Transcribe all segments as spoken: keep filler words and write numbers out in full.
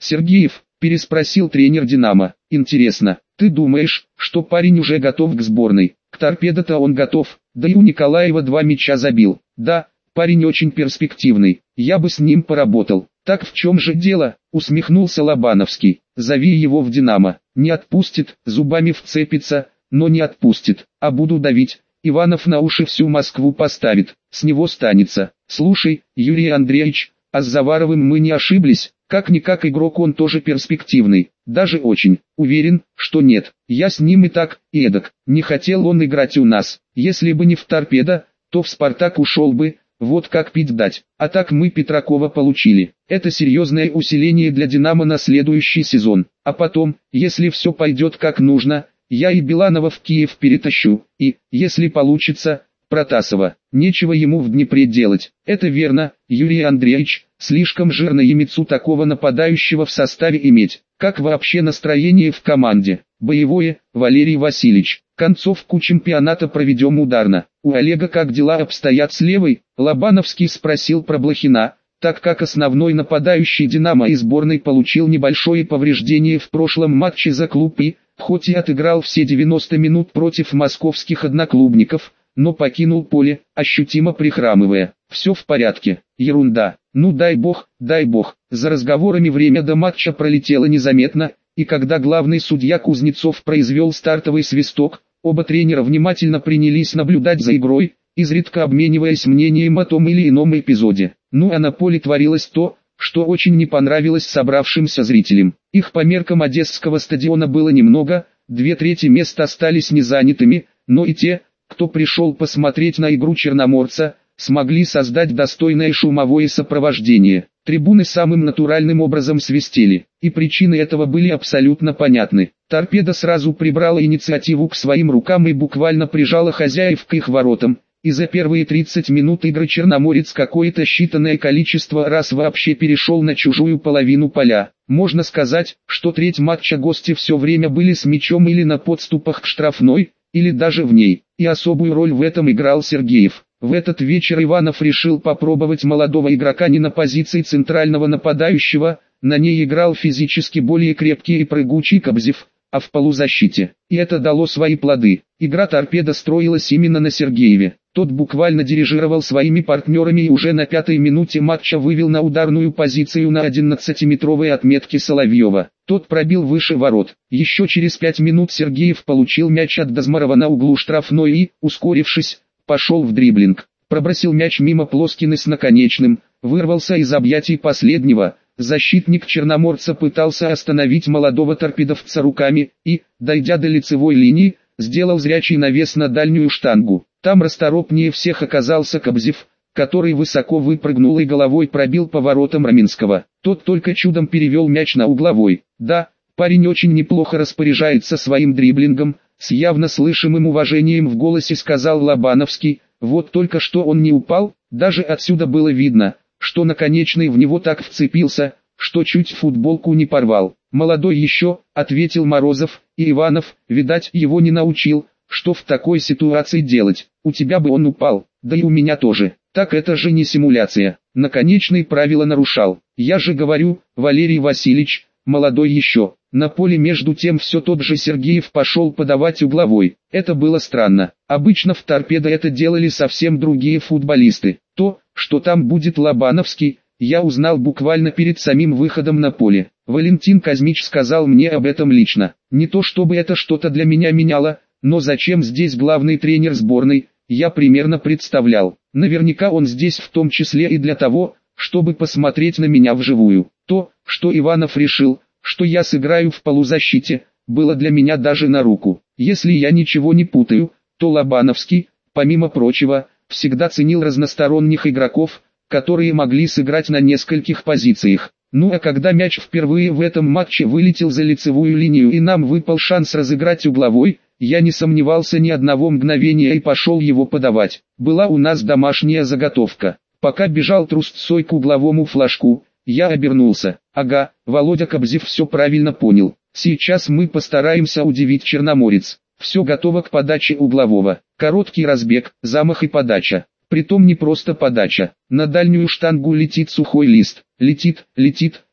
Сергеев, переспросил тренер «Динамо». Интересно, ты думаешь, что парень уже готов к сборной? К торпедо-то он готов, да и у Николаева два мяча забил. Да, парень очень перспективный, я бы с ним поработал. Так в чем же дело, усмехнулся Лобановский. Зови его в «Динамо». Не отпустит, зубами вцепится, но не отпустит, а буду давить. Иванов на уши всю Москву поставит, с него станется. Слушай, Юрий Андреевич, а с Заваровым мы не ошиблись? Как-никак игрок он тоже перспективный, даже очень. Уверен, что нет, я с ним и так, и эдак. Не хотел он играть у нас, если бы не в торпедо, то в Спартак ушел бы, вот как пить дать. А так мы Петракова получили. Это серьезное усиление для «Динамо» на следующий сезон. А потом, если все пойдет как нужно, я и Биланова в Киев перетащу, и, если получится, Протасова. Нечего ему в Днепре делать. Это верно, Юрий Андреевич, слишком жирно Емицу такого нападающего в составе иметь. Как вообще настроение в команде? Боевое, Валерий Васильевич. Концовку чемпионата проведем ударно. У Олега как дела обстоят с левой? Лобановский спросил про Блохина, так как основной нападающий «Динамо» и сборной получил небольшое повреждение в прошлом матче за клуб и, хоть и отыграл все девяносто минут против московских одноклубников, но покинул поле, ощутимо прихрамывая. Все в порядке, ерунда, ну дай бог, дай бог. За разговорами время до матча пролетело незаметно, и когда главный судья Кузнецов произвел стартовый свисток, оба тренера внимательно принялись наблюдать за игрой, изредка обмениваясь мнением о том или ином эпизоде. Ну а на поле творилось то, что очень не понравилось собравшимся зрителям. Их по меркам Одесского стадиона было немного, две трети мест остались незанятыми, но и те, кто пришел посмотреть на игру черноморца, смогли создать достойное шумовое сопровождение. Трибуны самым натуральным образом свистели, и причины этого были абсолютно понятны. Торпедо сразу прибрала инициативу к своим рукам и буквально прижала хозяев к их воротам, и за первые тридцать минут игры черноморец какое-то считанное количество раз вообще перешел на чужую половину поля. Можно сказать, что треть матча гости все время были с мячом или на подступах к штрафной, или даже в ней, и особую роль в этом играл Сергеев. В этот вечер Иванов решил попробовать молодого игрока не на позиции центрального нападающего, на ней играл физически более крепкий и прыгучий Кобзев, а в полузащите. И это дало свои плоды. Игра торпедо строилась именно на Сергееве. Тот буквально дирижировал своими партнерами и уже на пятой минуте матча вывел на ударную позицию на одиннадцатиметровой отметке Соловьева. Тот пробил выше ворот. Еще через пять минут Сергеев получил мяч от Дозмарова на углу штрафной и, ускорившись, пошел в дриблинг. Пробросил мяч мимо Плоскины с наконечным, вырвался из объятий последнего. Защитник черноморца пытался остановить молодого торпедовца руками и, дойдя до лицевой линии, сделал зрячий навес на дальнюю штангу. Там расторопнее всех оказался Кобзев, который высоко выпрыгнул и головой пробил по воротам Раминского. Тот только чудом перевел мяч на угловой. Да, парень очень неплохо распоряжается своим дриблингом, с явно слышимым уважением в голосе сказал Лобановский. Вот только что он не упал, даже отсюда было видно, что наконечный в него так вцепился, что чуть футболку не порвал. «Молодой еще», — ответил Морозов, и Иванов, видать, его не научил, что в такой ситуации делать. У тебя бы он упал, да и у меня тоже. Так это же не симуляция. Наконечный правила нарушал. Я же говорю, Валерий Васильевич, молодой еще. На поле между тем все тот же Сергеев пошел подавать угловой. Это было странно. Обычно в торпедо это делали совсем другие футболисты. То, что там будет Лобановский, я узнал буквально перед самим выходом на поле. Валентин Казмич сказал мне об этом лично. Не то чтобы это что-то для меня меняло, но зачем здесь главный тренер сборной, я примерно представлял. Наверняка он здесь в том числе и для того, чтобы посмотреть на меня вживую. То, что Иванов решил, что я сыграю в полузащите, было для меня даже на руку. Если я ничего не путаю, то Лобановский, помимо прочего, всегда ценил разносторонних игроков, которые могли сыграть на нескольких позициях. Ну а когда мяч впервые в этом матче вылетел за лицевую линию и нам выпал шанс разыграть угловой, я не сомневался ни одного мгновения и пошел его подавать. Была у нас домашняя заготовка. Пока бежал трусцой к угловому флажку, я обернулся. Ага, Володя Кобзев все правильно понял. Сейчас мы постараемся удивить Черноморец. Все готово к подаче углового. Короткий разбег, замах и подача. Притом не просто подача. На дальнюю штангу летит сухой лист. Летит, летит,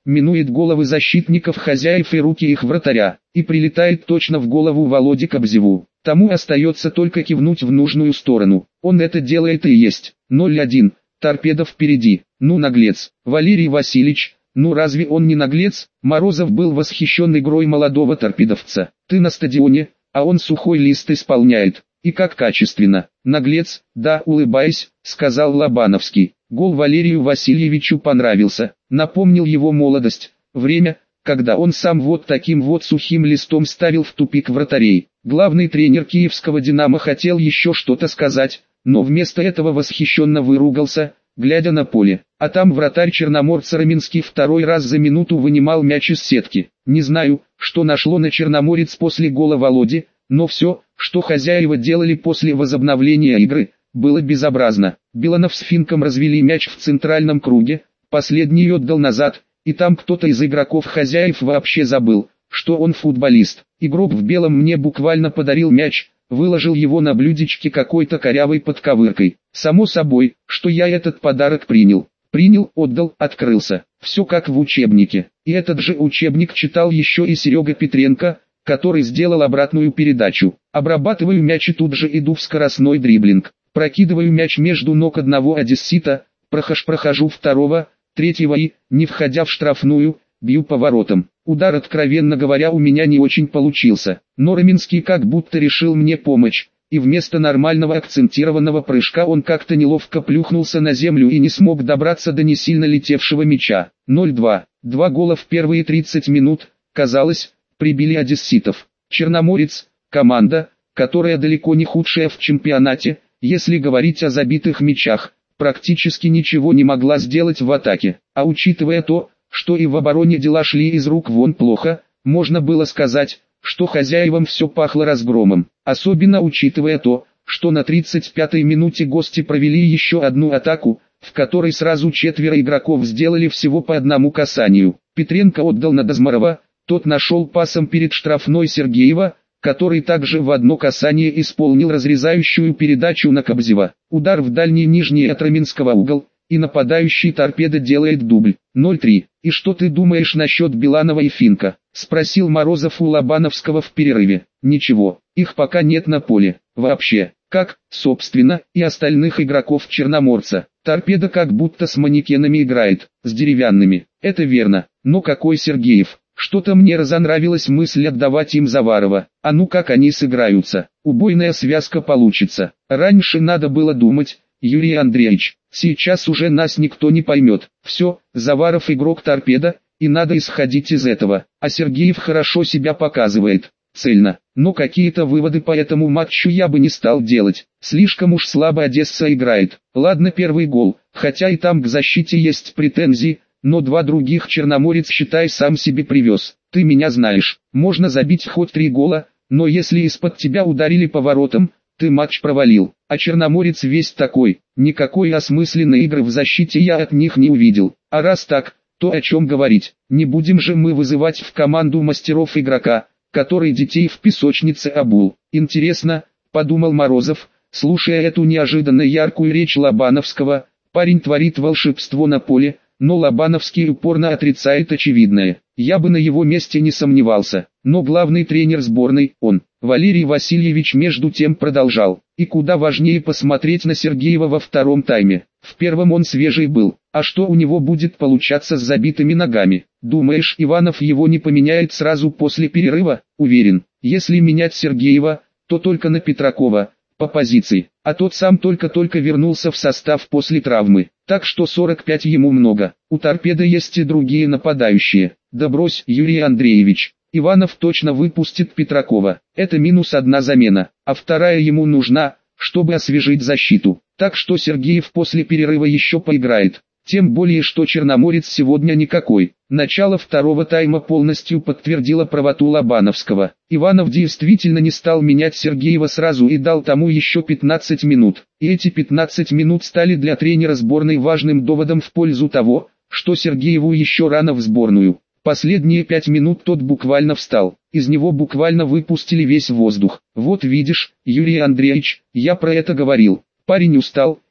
минует головы защитников хозяев и руки их вратаря, и прилетает точно в голову Володе Кобзеву. Тому остается только кивнуть в нужную сторону. Он это делает и есть. ноль один. Торпеда впереди. Ну наглец. Валерий Васильевич, ну разве он не наглец? Морозов был восхищен игрой молодого торпедовца. Ты на стадионе, а он сухой лист исполняет. И как качественно. Наглец, да, улыбаясь, сказал Лобановский. Гол Валерию Васильевичу понравился. Напомнил его молодость. Время, когда он сам вот таким вот сухим листом ставил в тупик вратарей. Главный тренер киевского «Динамо» хотел еще что-то сказать, но вместо этого восхищенно выругался, глядя на поле. А там вратарь черноморца Раменский второй раз за минуту вынимал мяч из сетки. Не знаю, что нашло на черноморец после гола Володи, но все, что хозяева делали после возобновления игры, было безобразно. Биланов с Финком развели мяч в центральном круге, последний отдал назад, и там кто-то из игроков хозяев вообще забыл, что он футболист. Игрок в белом мне буквально подарил мяч, выложил его на блюдечке какой-то корявой подковыркой. Само собой, что я этот подарок принял. Принял, отдал, открылся. Все как в учебнике. И этот же учебник читал еще и Серега Петренко, который сделал обратную передачу. Обрабатываю мяч и тут же иду в скоростной дриблинг. Прокидываю мяч между ног одного одессита, прохож прохожу второго, третьего и, не входя в штрафную, бью по воротам. Удар, откровенно говоря, у меня не очень получился, но Раменский как будто решил мне помочь, и вместо нормального акцентированного прыжка он как-то неловко плюхнулся на землю и не смог добраться до несильно летевшего мяча. ноль два. Два гола в первые тридцать минут, казалось, прибили одесситов. Черноморец, команда, которая далеко не худшая в чемпионате, если говорить о забитых мячах, практически ничего не могла сделать в атаке, а учитывая то, что и в обороне дела шли из рук вон плохо, можно было сказать, что хозяевам все пахло разгромом, особенно учитывая то, что на тридцать пятой минуте гости провели еще одну атаку, в которой сразу четверо игроков сделали всего по одному касанию. Петренко отдал на Дозмарова, тот нашел пасом перед штрафной Сергеева, который также в одно касание исполнил разрезающую передачу на Кобзева. Удар в дальний нижний от Раменского угол, и нападающий торпеда делает дубль. ноль три. «И что ты думаешь насчет Биланова и Финка?» — спросил Морозов у Лобановского в перерыве. «Ничего, их пока нет на поле. Вообще, как, собственно, и остальных игроков Черноморца. Торпеда как будто с манекенами играет, с деревянными. Это верно, но какой Сергеев? Что-то мне разонравилась мысль отдавать им Заварова. А ну как они сыграются, убойная связка получится. Раньше надо было думать, Юрий Андреевич, сейчас уже нас никто не поймет. Все, Заваров игрок торпеда, и надо исходить из этого. А Сергеев хорошо себя показывает, цельно. Но какие-то выводы по этому матчу я бы не стал делать. Слишком уж слабо Одесса играет. Ладно, первый гол, хотя и там к защите есть претензии, но два других Черноморец, считай, сам себе привез. Ты меня знаешь, можно забить хоть три гола, но если из-под тебя ударили по воротам, ты матч провалил. А Черноморец весь такой, никакой осмысленной игры в защите я от них не увидел. А раз так, то о чем говорить? Не будем же мы вызывать в команду мастеров игрока, который детей в песочнице обул. Интересно, подумал Морозов, слушая эту неожиданно яркую речь Лобановского, парень творит волшебство на поле, но Лобановский упорно отрицает очевидное. Я бы на его месте не сомневался, но главный тренер сборной, он, Валерий Васильевич, между тем продолжал. И куда важнее посмотреть на Сергеева во втором тайме. В первом он свежий был, а что у него будет получаться с забитыми ногами? Думаешь, Иванов его не поменяет сразу после перерыва? Уверен, если менять Сергеева, то только на Петракова, по позиции, а тот сам только-только вернулся в состав после травмы, так что сорок пять ему много. У торпеды есть и другие нападающие. Да брось, Юрий Андреевич, Иванов точно выпустит Петракова, это минус одна замена, а вторая ему нужна, чтобы освежить защиту, так что Сергеев после перерыва еще поиграет. Тем более, что Черноморец сегодня никакой. Начало второго тайма полностью подтвердило правоту Лобановского. Иванов действительно не стал менять Сергеева сразу и дал тому еще пятнадцать минут. И эти пятнадцать минут стали для тренера сборной важным доводом в пользу того, что Сергееву еще рано в сборную. Последние пять минут тот буквально встал. Из него буквально выпустили весь воздух. Вот видишь, Юрий Андреевич, я про это говорил. Парень устал,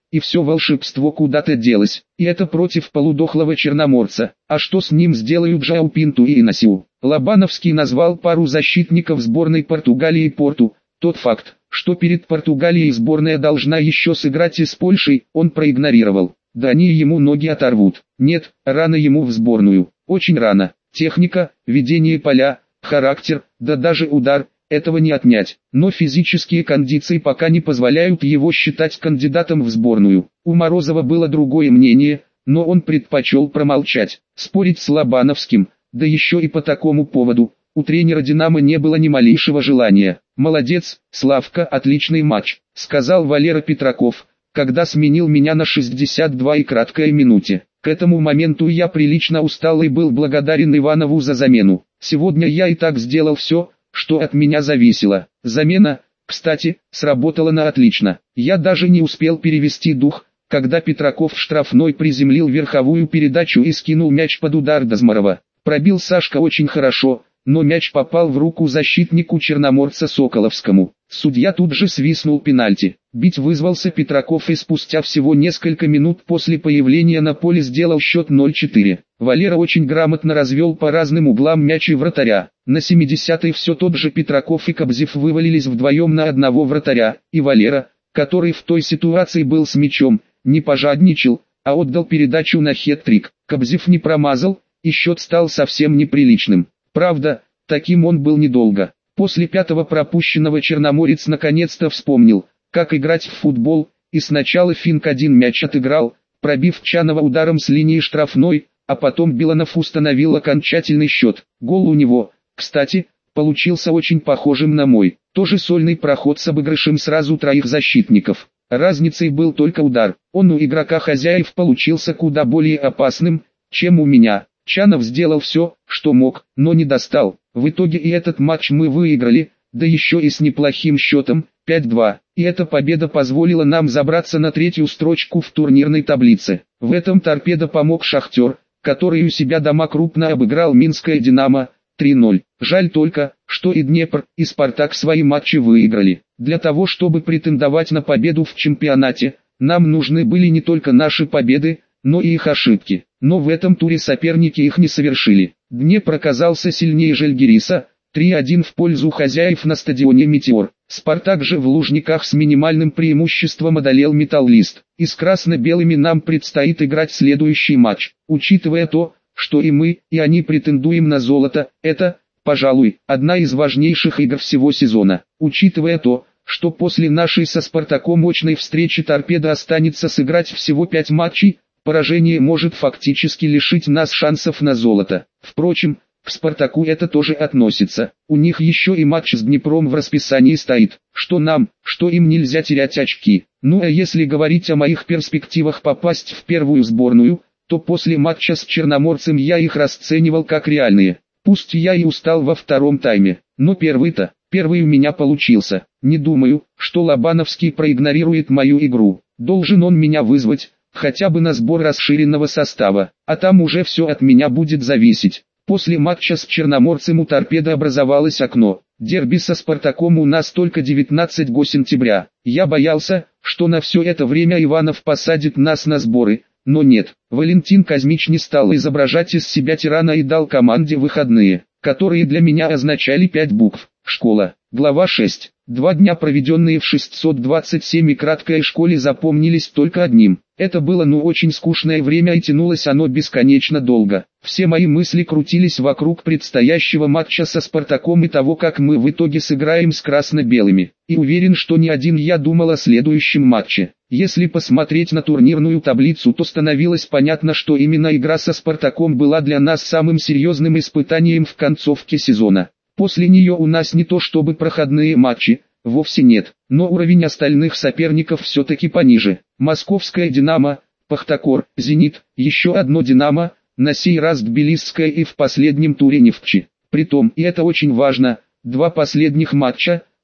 и все волшебство куда-то делось, и это против полудохлого черноморца. А что с ним сделают Жау Пинту и Инасиу? Лобановский назвал пару защитников сборной Португалии и Порту. Тот факт, что перед Португалией сборная должна еще сыграть и с Польшей, он проигнорировал. Да они ему ноги оторвут. Нет, рано ему в сборную, очень рано. Техника, ведение поля, характер, да даже удар, этого не отнять. Но физические кондиции пока не позволяют его считать кандидатом в сборную. У Морозова было другое мнение, но он предпочел промолчать. Спорить с Лобановским, да еще и по такому поводу, у тренера «Динамо» не было ни малейшего желания. «Молодец, Славка, отличный матч», — сказал Валера Петраков, когда сменил меня на шестьдесят двух и краткой минуте. К этому моменту я прилично устал и был благодарен Иванову за замену. Сегодня я и так сделал все, что от меня зависело. Замена, кстати, сработала на отлично. Я даже не успел перевести дух, когда Петраков в штрафной приземлил верховую передачу и скинул мяч под удар Дозмарова. Пробил Сашка очень хорошо, но мяч попал в руку защитнику черноморца Соколовскому. Судья тут же свистнул пенальти. Бить вызвался Петраков и спустя всего несколько минут после появления на поле сделал счет ноль четыре. Валера очень грамотно развел по разным углам мяч и вратаря. На семидесятой все тот же Петраков и Кобзев вывалились вдвоем на одного вратаря, и Валера, который в той ситуации был с мячом, не пожадничал, а отдал передачу на хет-трик. Кобзев не промазал, и счет стал совсем неприличным. Правда, таким он был недолго. После пятого пропущенного черноморец наконец-то вспомнил, как играть в футбол, и сначала Финк один мяч отыграл, пробив Чанова ударом с линии штрафной, а потом Биланов установил окончательный счет. Гол у него, кстати, получился очень похожим на мой. Тоже сольный проход с обыгрышем сразу троих защитников. Разницей был только удар. Он у игрока хозяев получился куда более опасным, чем у меня. Чанов сделал все, что мог, но не достал. В итоге и этот матч мы выиграли, да еще и с неплохим счетом, пять-два. И эта победа позволила нам забраться на третью строчку в турнирной таблице. В этом Торпедо помог Шахтер, который у себя дома крупно обыграл Минское Динамо, три ноль. Жаль только, что и Днепр, и Спартак свои матчи выиграли. Для того чтобы претендовать на победу в чемпионате, нам нужны были не только наши победы, но и их ошибки. Но в этом туре соперники их не совершили. Днепр оказался сильнее Жальгириса, три один в пользу хозяев на стадионе «Метеор». Спартак же в Лужниках с минимальным преимуществом одолел Металлист. И с красно-белыми нам предстоит играть следующий матч. Учитывая то, что и мы, и они претендуем на золото, это, пожалуй, одна из важнейших игр всего сезона. Учитывая то, что после нашей со Спартаком очной встречи Торпедо останется сыграть всего пять матчей, поражение может фактически лишить нас шансов на золото. Впрочем, к Спартаку это тоже относится. У них еще и матч с Днепром в расписании стоит. Что нам, что им нельзя терять очки. Ну а если говорить о моих перспективах попасть в первую сборную, то после матча с Черноморцем я их расценивал как реальные. Пусть я и устал во втором тайме, но первый-то, первый у меня получился. Не думаю, что Лобановский проигнорирует мою игру. Должен он меня вызвать, хотя бы на сбор расширенного состава, а там уже все от меня будет зависеть. После матча с Черноморцем у Торпедо образовалось окно. Дерби со Спартаком у нас только девятнадцатого сентября. Я боялся, что на все это время Иванов посадит нас на сборы, но нет. Валентин Казмич не стал изображать из себя тирана и дал команде выходные, которые для меня означали пять букв. Школа. Глава шесть. Два дня, проведенные в шестьсот двадцать семь и краткой школе, запомнились только одним. Это было ну очень скучное время и тянулось оно бесконечно долго. Все мои мысли крутились вокруг предстоящего матча со Спартаком и того, как мы в итоге сыграем с красно-белыми. И уверен, что не один я думал о следующем матче. Если посмотреть на турнирную таблицу, то становилось понятно, что именно игра со Спартаком была для нас самым серьезным испытанием в концовке сезона. После нее у нас не то чтобы проходные матчи, вовсе нет, но уровень остальных соперников все-таки пониже. Московская «Динамо», «Пахтакор», «Зенит», еще одно «Динамо», на сей раз Тбилисская и в последнем туре «Нефтчи». Притом, и это очень важно, два последних матча,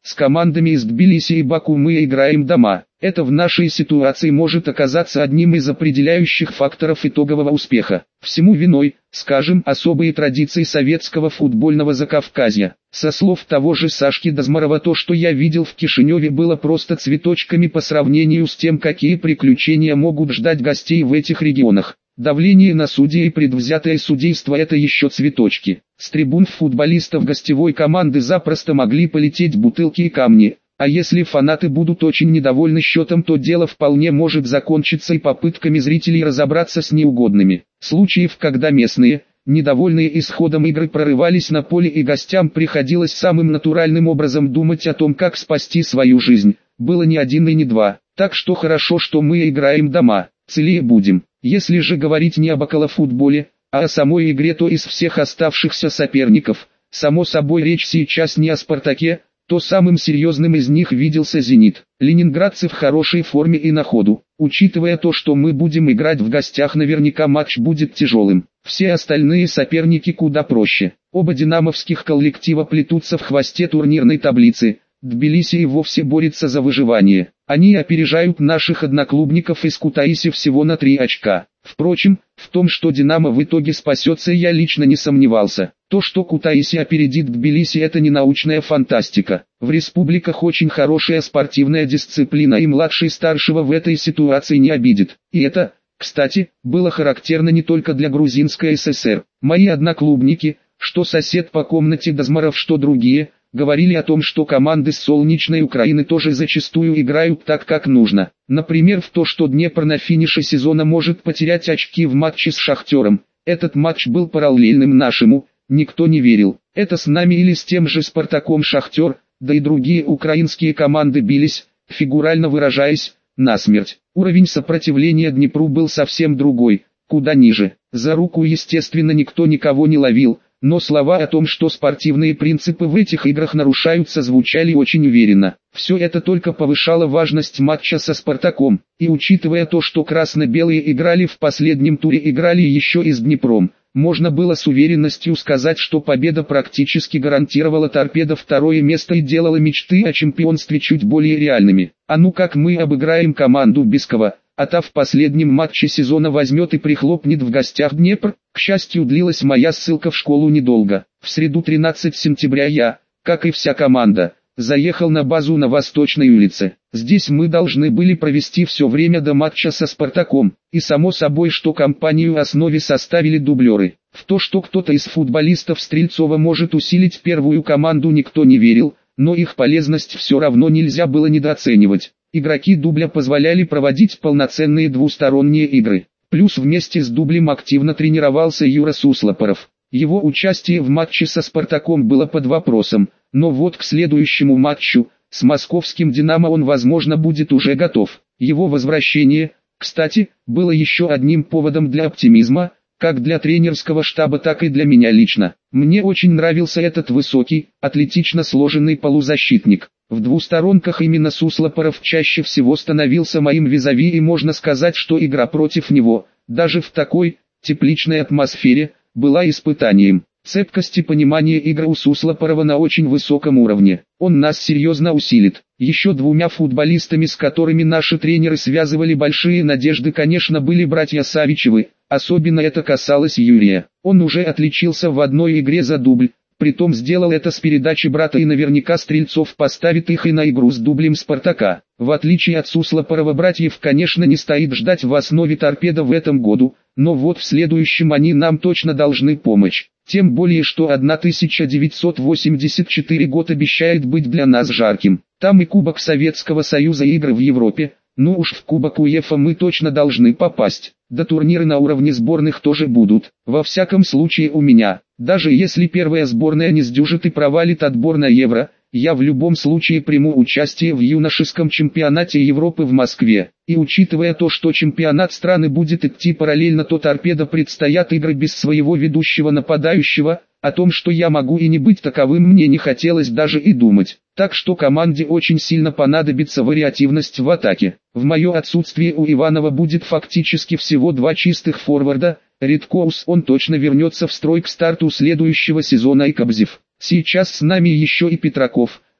С командами из Тбилиси и Баку мы играем дома. Это в нашей ситуации может оказаться одним из определяющих факторов итогового успеха. Всему виной, скажем, особые традиции советского футбольного Закавказья. Со слов того же Сашки Дозмарова, то, что я видел в Кишиневе, было просто цветочками по сравнению с тем, какие приключения могут ждать гостей в этих регионах. Давление на судей и предвзятое судейство – это еще цветочки. С трибун футболистов гостевой команды запросто могли полететь бутылки и камни. А если фанаты будут очень недовольны счетом, то дело вполне может закончиться и попытками зрителей разобраться с неугодными. Случаев, когда местные, недовольные исходом игры, прорывались на поле и гостям приходилось самым натуральным образом думать о том, как спасти свою жизнь, было не один и не два. Так что хорошо, что мы играем дома, целее будем. Если же говорить не об околофутболе, а о самой игре, то из всех оставшихся соперников, само собой речь сейчас не о «Спартаке», то самым серьезным из них виделся «Зенит». Ленинградцы в хорошей форме и на ходу. Учитывая то, что мы будем играть в гостях, наверняка матч будет тяжелым. Все остальные соперники куда проще. Оба динамовских коллектива плетутся в хвосте турнирной таблицы. Тбилиси и вовсе борется за выживание. Они опережают наших одноклубников из Кутаиси всего на три очка. Впрочем, в том, что «Динамо» в итоге спасется, я лично не сомневался. То, что Кутаиси опередит Тбилиси, это не научная фантастика. В республиках очень хорошая спортивная дисциплина, и младший старшего в этой ситуации не обидит. И это, кстати, было характерно не только для Грузинской ССР. Мои одноклубники, что сосед по комнате Дозмаров, что другие, говорили о том, что команды с солнечной Украины тоже зачастую играют так, как нужно. Например, в то, что Днепр на финише сезона может потерять очки в матче с Шахтером. Этот матч был параллельным нашему, никто не верил. Это с нами или с тем же Спартаком Шахтер, да и другие украинские команды бились, фигурально выражаясь, насмерть. Уровень сопротивления Днепру был совсем другой, куда ниже. За руку, естественно, никто никого не ловил. Но слова о том, что спортивные принципы в этих играх нарушаются, звучали очень уверенно. Все это только повышало важность матча со «Спартаком». И учитывая то, что красно-белые играли в последнем туре, играли еще и с Днепром, можно было с уверенностью сказать, что победа практически гарантировала «Торпедо» второе место и делала мечты о чемпионстве чуть более реальными. А ну как мы обыграем команду Бискова, а та в последнем матче сезона возьмет и прихлопнет в гостях Днепр. К счастью, длилась моя ссылка в школу недолго. В среду тринадцатого сентября я, как и вся команда, заехал на базу на Восточной улице. Здесь мы должны были провести все время до матча со «Спартаком», и само собой, что компанию основе составили дублеры. В то, что кто-то из футболистов Стрельцова может усилить первую команду, никто не верил, но их полезность все равно нельзя было недооценивать. Игроки дубля позволяли проводить полноценные двусторонние игры. Плюс вместе с дублем активно тренировался Юра Суслопоров. Его участие в матче со «Спартаком» было под вопросом, но вот к следующему матчу, с московским «Динамо», он, возможно, будет уже готов. Его возвращение, кстати, было еще одним поводом для оптимизма, как для тренерского штаба, так и для меня лично. Мне очень нравился этот высокий, атлетично сложенный полузащитник. В двусторонках именно Суслопоров чаще всего становился моим визави, и можно сказать, что игра против него, даже в такой тепличной атмосфере, была испытанием. Цепкость и понимание игры у Суслопорова на очень высоком уровне. Он нас серьезно усилит. Еще двумя футболистами, с которыми наши тренеры связывали большие надежды, конечно, были братья Савичевы. Особенно это касалось Юрия. Он уже отличился в одной игре за дубль. Притом сделал это с передачи брата, и наверняка Стрельцов поставит их и на игру с дублем «Спартака». В отличие от Суслопорова, братьев, конечно, не стоит ждать в основе «Торпедо» в этом году, но вот в следующем они нам точно должны помочь. Тем более, что тысяча девятьсот восемьдесят четвёртый год обещает быть для нас жарким. Там и Кубок Советского Союза, и игры в Европе. Ну уж в Кубок УЕФА мы точно должны попасть. Да турниры на уровне сборных тоже будут. Во всяком случае у меня. Даже если первая сборная не сдюжит и провалит отбор на Евро, я в любом случае приму участие в юношеском чемпионате Европы в Москве. И учитывая то, что чемпионат страны будет идти параллельно, то «Торпедо» предстоят игры без своего ведущего нападающего. О том, что я могу и не быть таковым, мне не хотелось даже и думать. Так что команде очень сильно понадобится вариативность в атаке. В мое отсутствие у Иванова будет фактически всего два чистых форварда. Редкоус, он точно вернется в строй к старту следующего сезона, и Кобзев. Сейчас с нами еще и Петраков,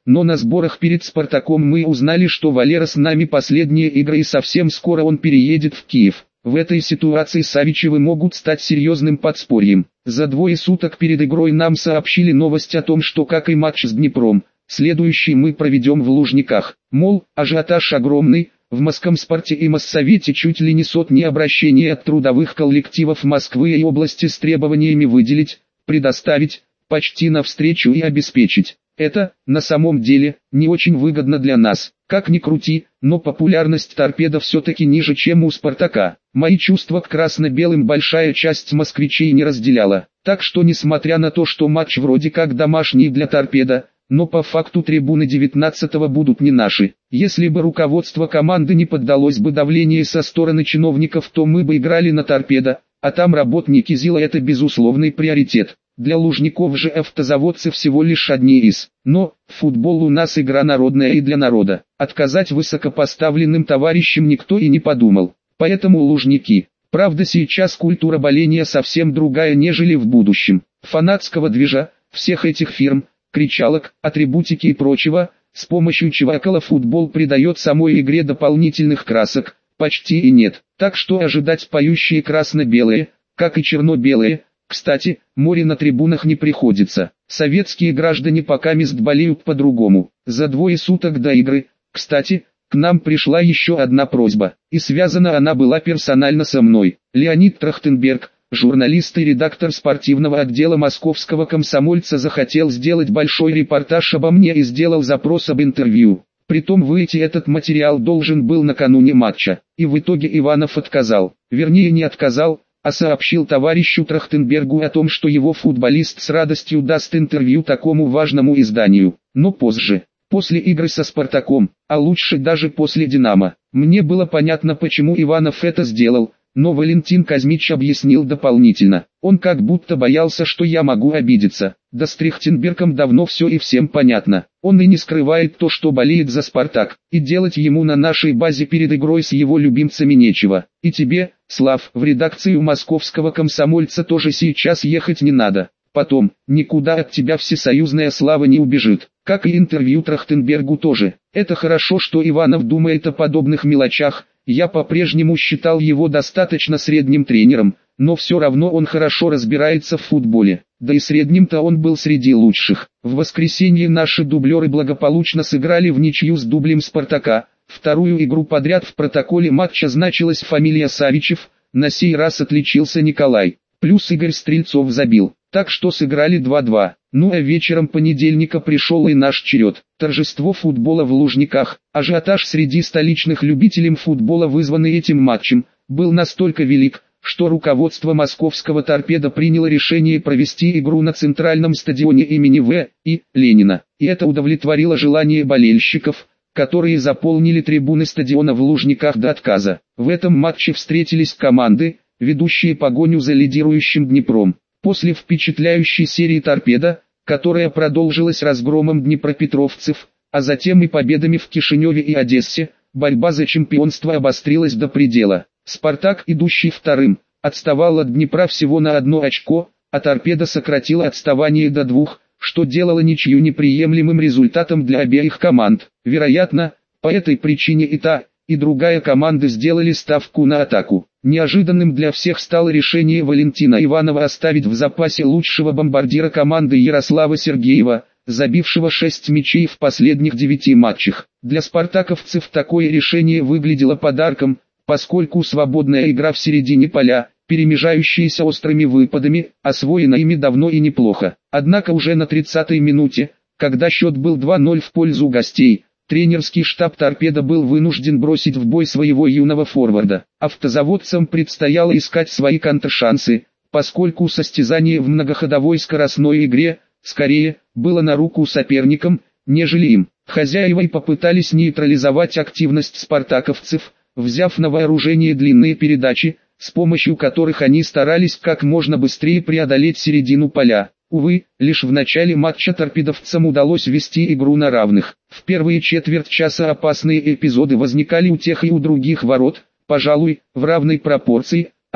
но на сборах перед «Спартаком» мы узнали, что Валера с нами последние игры и совсем скоро он переедет в Киев. В этой ситуации Савичевы могут стать серьезным подспорьем. За двое суток перед игрой нам сообщили новость о том, что, как и матч с Днепром, следующий мы проведем в Лужниках. Мол, ажиотаж огромный, в Москомспорте и Моссовете чуть ли не сотни обращений от трудовых коллективов Москвы и области с требованиями выделить, предоставить, почти навстречу и обеспечить. Это, на самом деле, не очень выгодно для нас. Как ни крути, но популярность «Торпедо» все-таки ниже, чем у «Спартака». Мои чувства к красно-белым большая часть москвичей не разделяла. Так что, несмотря на то, что матч вроде как домашний для «Торпедо», но по факту трибуны девятнадцатого будут не наши. Если бы руководство команды не поддалось бы давлению со стороны чиновников, то мы бы играли на «Торпедо», а там работники ЗИЛа — это безусловный приоритет. Для лужников же автозаводцы всего лишь одни из. Но, футбол у нас игра народная и для народа. Отказать высокопоставленным товарищам никто и не подумал. Поэтому Лужники. Правда, сейчас культура боления совсем другая, нежели в будущем. Фанатского движа, всех этих фирм, кричалок, атрибутики и прочего, с помощью чего футбол придает самой игре дополнительных красок, почти и нет. Так что ожидать поющие красно-белые, как и черно-белые. Кстати, море на трибунах не приходится. Советские граждане покамест болеют по-другому. За двое суток до игры, кстати, к нам пришла еще одна просьба, и связана она была персонально со мной. Леонид Трахтенберг, журналист и редактор спортивного отдела московского «Комсомольца», захотел сделать большой репортаж обо мне и сделал запрос об интервью. Притом выйти этот материал должен был накануне матча, и в итоге Иванов отказал. Вернее, не отказал, а сообщил товарищу Трахтенбергу о том, что его футболист с радостью даст интервью такому важному изданию. Но позже, после игры со «Спартаком», а лучше даже после «Динамо». Мне было понятно, почему Иванов это сделал, но Валентин Казмич объяснил дополнительно. Он как будто боялся, что я могу обидеться. Да с Трахтенбергом давно все и всем понятно. Он и не скрывает то, что болеет за «Спартак», и делать ему на нашей базе перед игрой с его любимцами нечего. И тебе, Слав, в редакцию московского «Комсомольца» тоже сейчас ехать не надо. Потом, никуда от тебя всесоюзная слава не убежит. Как и интервью Трахтенбергу тоже. Это хорошо, что Иванов думает о подобных мелочах. Я по-прежнему считал его достаточно средним тренером, но все равно он хорошо разбирается в футболе. Да и средним-то он был среди лучших. В воскресенье наши дублеры благополучно сыграли в ничью с дублем «Спартака». Вторую игру подряд в протоколе матча значилась фамилия Савичев, на сей раз отличился Николай. Плюс Игорь Стрельцов забил. Так что сыграли два-два. Ну а вечером понедельника пришел и наш черед. Торжество футбола в Лужниках. Ажиотаж среди столичных любителей футбола, вызванный этим матчем, был настолько велик, что руководство московского «Торпедо» приняло решение провести игру на центральном стадионе имени В. И. Ленина. И это удовлетворило желание болельщиков, которые заполнили трибуны стадиона в Лужниках до отказа. В этом матче встретились команды, ведущие погоню за лидирующим Днепром. После впечатляющей серии «Торпедо», которая продолжилась разгромом днепропетровцев, а затем и победами в Кишиневе и Одессе, борьба за чемпионство обострилась до предела. «Спартак», идущий вторым, отставал от Днепра всего на одно очко, а «Торпедо» сократила отставание до двух, что делало ничью неприемлемым результатом для обеих команд. Вероятно, по этой причине и та, и другая команды сделали ставку на атаку. Неожиданным для всех стало решение Валентина Иванова оставить в запасе лучшего бомбардира команды Ярослава Сергеева, забившего шесть мячей в последних девяти матчах. Для спартаковцев такое решение выглядело подарком, поскольку свободная игра в середине поля, перемежающаяся острыми выпадами, освоена ими давно и неплохо. Однако уже на тридцатой минуте, когда счет был два-ноль в пользу гостей, тренерский штаб «Торпедо» был вынужден бросить в бой своего юного форварда. Автозаводцам предстояло искать свои контршансы, поскольку состязание в многоходовой скоростной игре, скорее, было на руку соперникам, нежели им. Хозяева и попытались нейтрализовать активность спартаковцев, взяв на вооружение длинные передачи, с помощью которых они старались как можно быстрее преодолеть середину поля. Увы, лишь в начале матча торпедовцам удалось вести игру на равных. В первые четверть часа опасные эпизоды возникали у тех и у других ворот, пожалуй, в равной пропорции,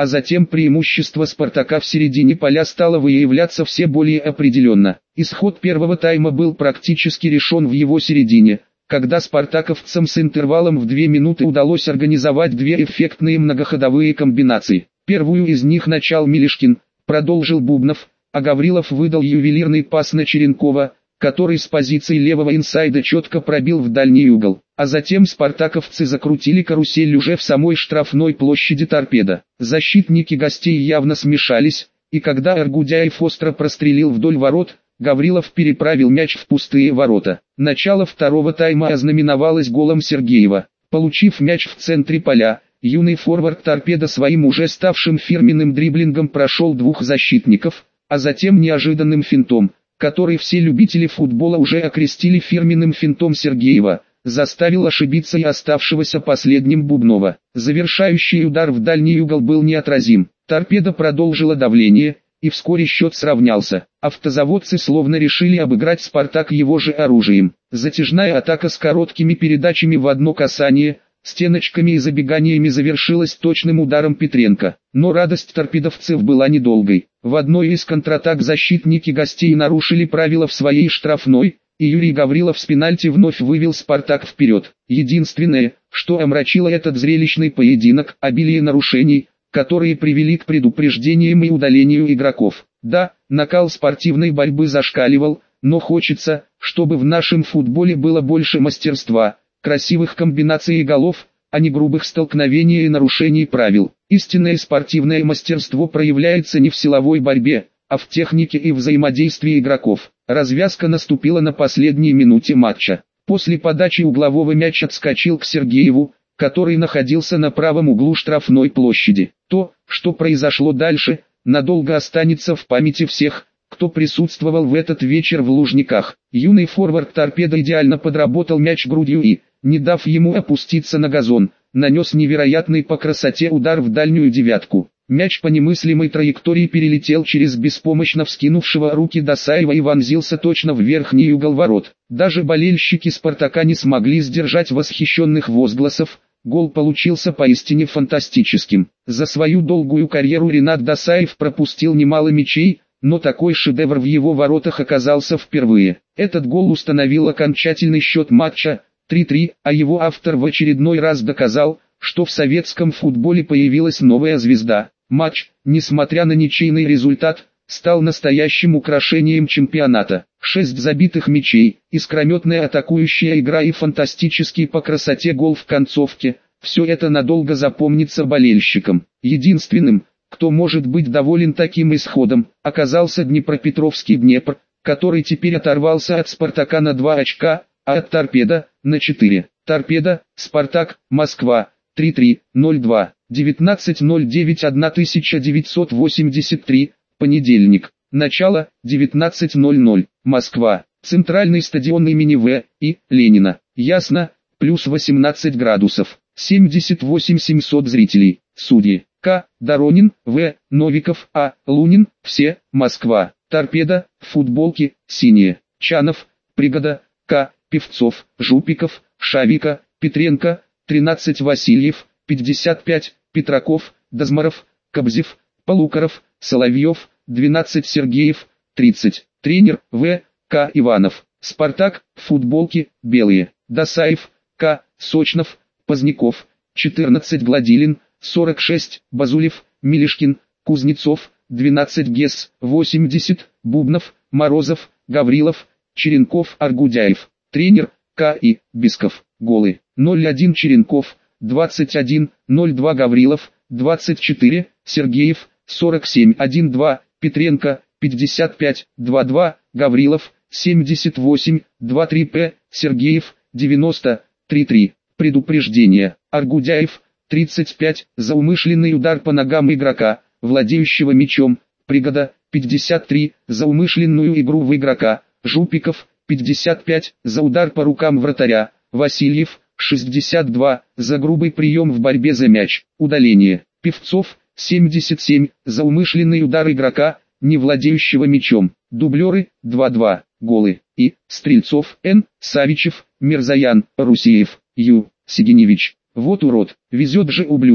а затем преимущество «Спартака» в середине поля стало выявляться все более определенно. Исход первого тайма был практически решен в его середине, когда спартаковцам с интервалом в две минуты удалось организовать две эффектные многоходовые комбинации. Первую из них начал Милишкин, продолжил Бубнов, а Гаврилов выдал ювелирный пас на Черенкова, который с позиции левого инсайда четко пробил в дальний угол. А затем спартаковцы закрутили карусель уже в самой штрафной площади «Торпедо». Защитники гостей явно смешались, и когда Аргудяев остро прострелил вдоль ворот, Гаврилов переправил мяч в пустые ворота. Начало второго тайма ознаменовалось голом Сергеева. Получив мяч в центре поля, юный форвард «Торпедо» своим уже ставшим фирменным дриблингом прошел двух защитников, а затем неожиданным финтом, который все любители футбола уже окрестили фирменным финтом Сергеева, заставил ошибиться и оставшегося последним Бубнова. Завершающий удар в дальний угол был неотразим. «Торпедо» продолжила давление, и вскоре счет сравнялся. Автозаводцы словно решили обыграть «Спартак» его же оружием. Затяжная атака с короткими передачами в одно касание, стеночками и забеганиями завершилась точным ударом Петренко. Но радость торпедовцев была недолгой. В одной из контратак защитники гостей нарушили правила в своей штрафной, и Юрий Гаврилов с пенальти вновь вывел «Спартак» вперед. Единственное, что омрачило этот зрелищный поединок, обилие нарушений, которые привели к предупреждениям и удалению игроков. Да, накал спортивной борьбы зашкаливал, но хочется, чтобы в нашем футболе было больше мастерства, красивых комбинаций и голов, а не грубых столкновений и нарушений правил. Истинное спортивное мастерство проявляется не в силовой борьбе, а в технике и взаимодействии игроков. Развязка наступила на последней минуте матча. После подачи углового мяч отскочил к Сергееву, который находился на правом углу штрафной площади. То, что произошло дальше, надолго останется в памяти всех, кто присутствовал в этот вечер в Лужниках. Юный форвард «Торпедо» идеально подработал мяч грудью и, не дав ему опуститься на газон, нанес невероятный по красоте удар в дальнюю девятку. Мяч по немыслимой траектории перелетел через беспомощно вскинувшего руки Досаева и вонзился точно в верхний угол ворот. Даже болельщики «Спартака» не смогли сдержать восхищенных возгласов. Гол получился поистине фантастическим. За свою долгую карьеру Ринат Досаев пропустил немало мячей, но такой шедевр в его воротах оказался впервые. Этот гол установил окончательный счет матча три-три, а его автор в очередной раз доказал, что в советском футболе появилась новая звезда. Матч, несмотря на ничейный результат, стал настоящим украшением чемпионата. Шесть забитых мячей, искрометная атакующая игра и фантастический по красоте гол в концовке – все это надолго запомнится болельщикам. Единственным, кто может быть доволен таким исходом, оказался Днепропетровский Днепр, который теперь оторвался от «Спартака» на два очка, а от «Торпедо» на четыре. «Торпедо», «Спартак», Москва, три-три, ноль два, девятнадцать ноль девять тысяча девятьсот восемьдесят три, понедельник, начало, девятнадцать ноль ноль, Москва, Центральный стадион имени В. И. Ленина, ясно, плюс восемнадцать градусов, семьдесят восемь тысяч семьсот зрителей, судьи, К. Доронин, В. Новиков, А. Лунин, все, Москва, «Торпедо», футболки, синие, Чанов, Пригода, К. Певцов, Жупиков, Шавика, Петренко, тринадцать Васильев, пятьдесят пять, Петраков, Дозмаров, Кобзев, Полукаров, Соловьев, двенадцать Сергеев, тридцать, тренер, В. К. Иванов, «Спартак», футболки, белые, Досаев, К. Сочнов, Поздняков, четырнадцать Гладилин, сорок шесть, Базулев, Милишкин, Кузнецов, двенадцать Гесс, восемьдесят, Бубнов, Морозов, Гаврилов, Черенков, Аргудяев, тренер, К. И. Бесков, голы, ноль один Черенков, двадцать один, ноль два Гаврилов, двадцать четыре, Сергеев, сорок семь, один-два, Петренко, пятьдесят пять, два-два, Гаврилов, семьдесят восемь, два-три П, Сергеев, девяносто, три-три. Предупреждение, Аргудяев, тридцать пять, за умышленный удар по ногам игрока, владеющего мячом, Пригода, пятьдесят три, за умышленную игру в игрока, Жупиков, пятьдесят пять, за удар по рукам вратаря, Васильев, шестьдесят два, за грубый прием в борьбе за мяч, удаление, Певцов, семьдесят семь, за умышленный удар игрока, не владеющего мячом, дублеры, два-два, голы, И. Стрельцов, Н. Савичев, Мирзаян, Русиев, Ю. Сигиневич. Вот урод, везет же ублюдку.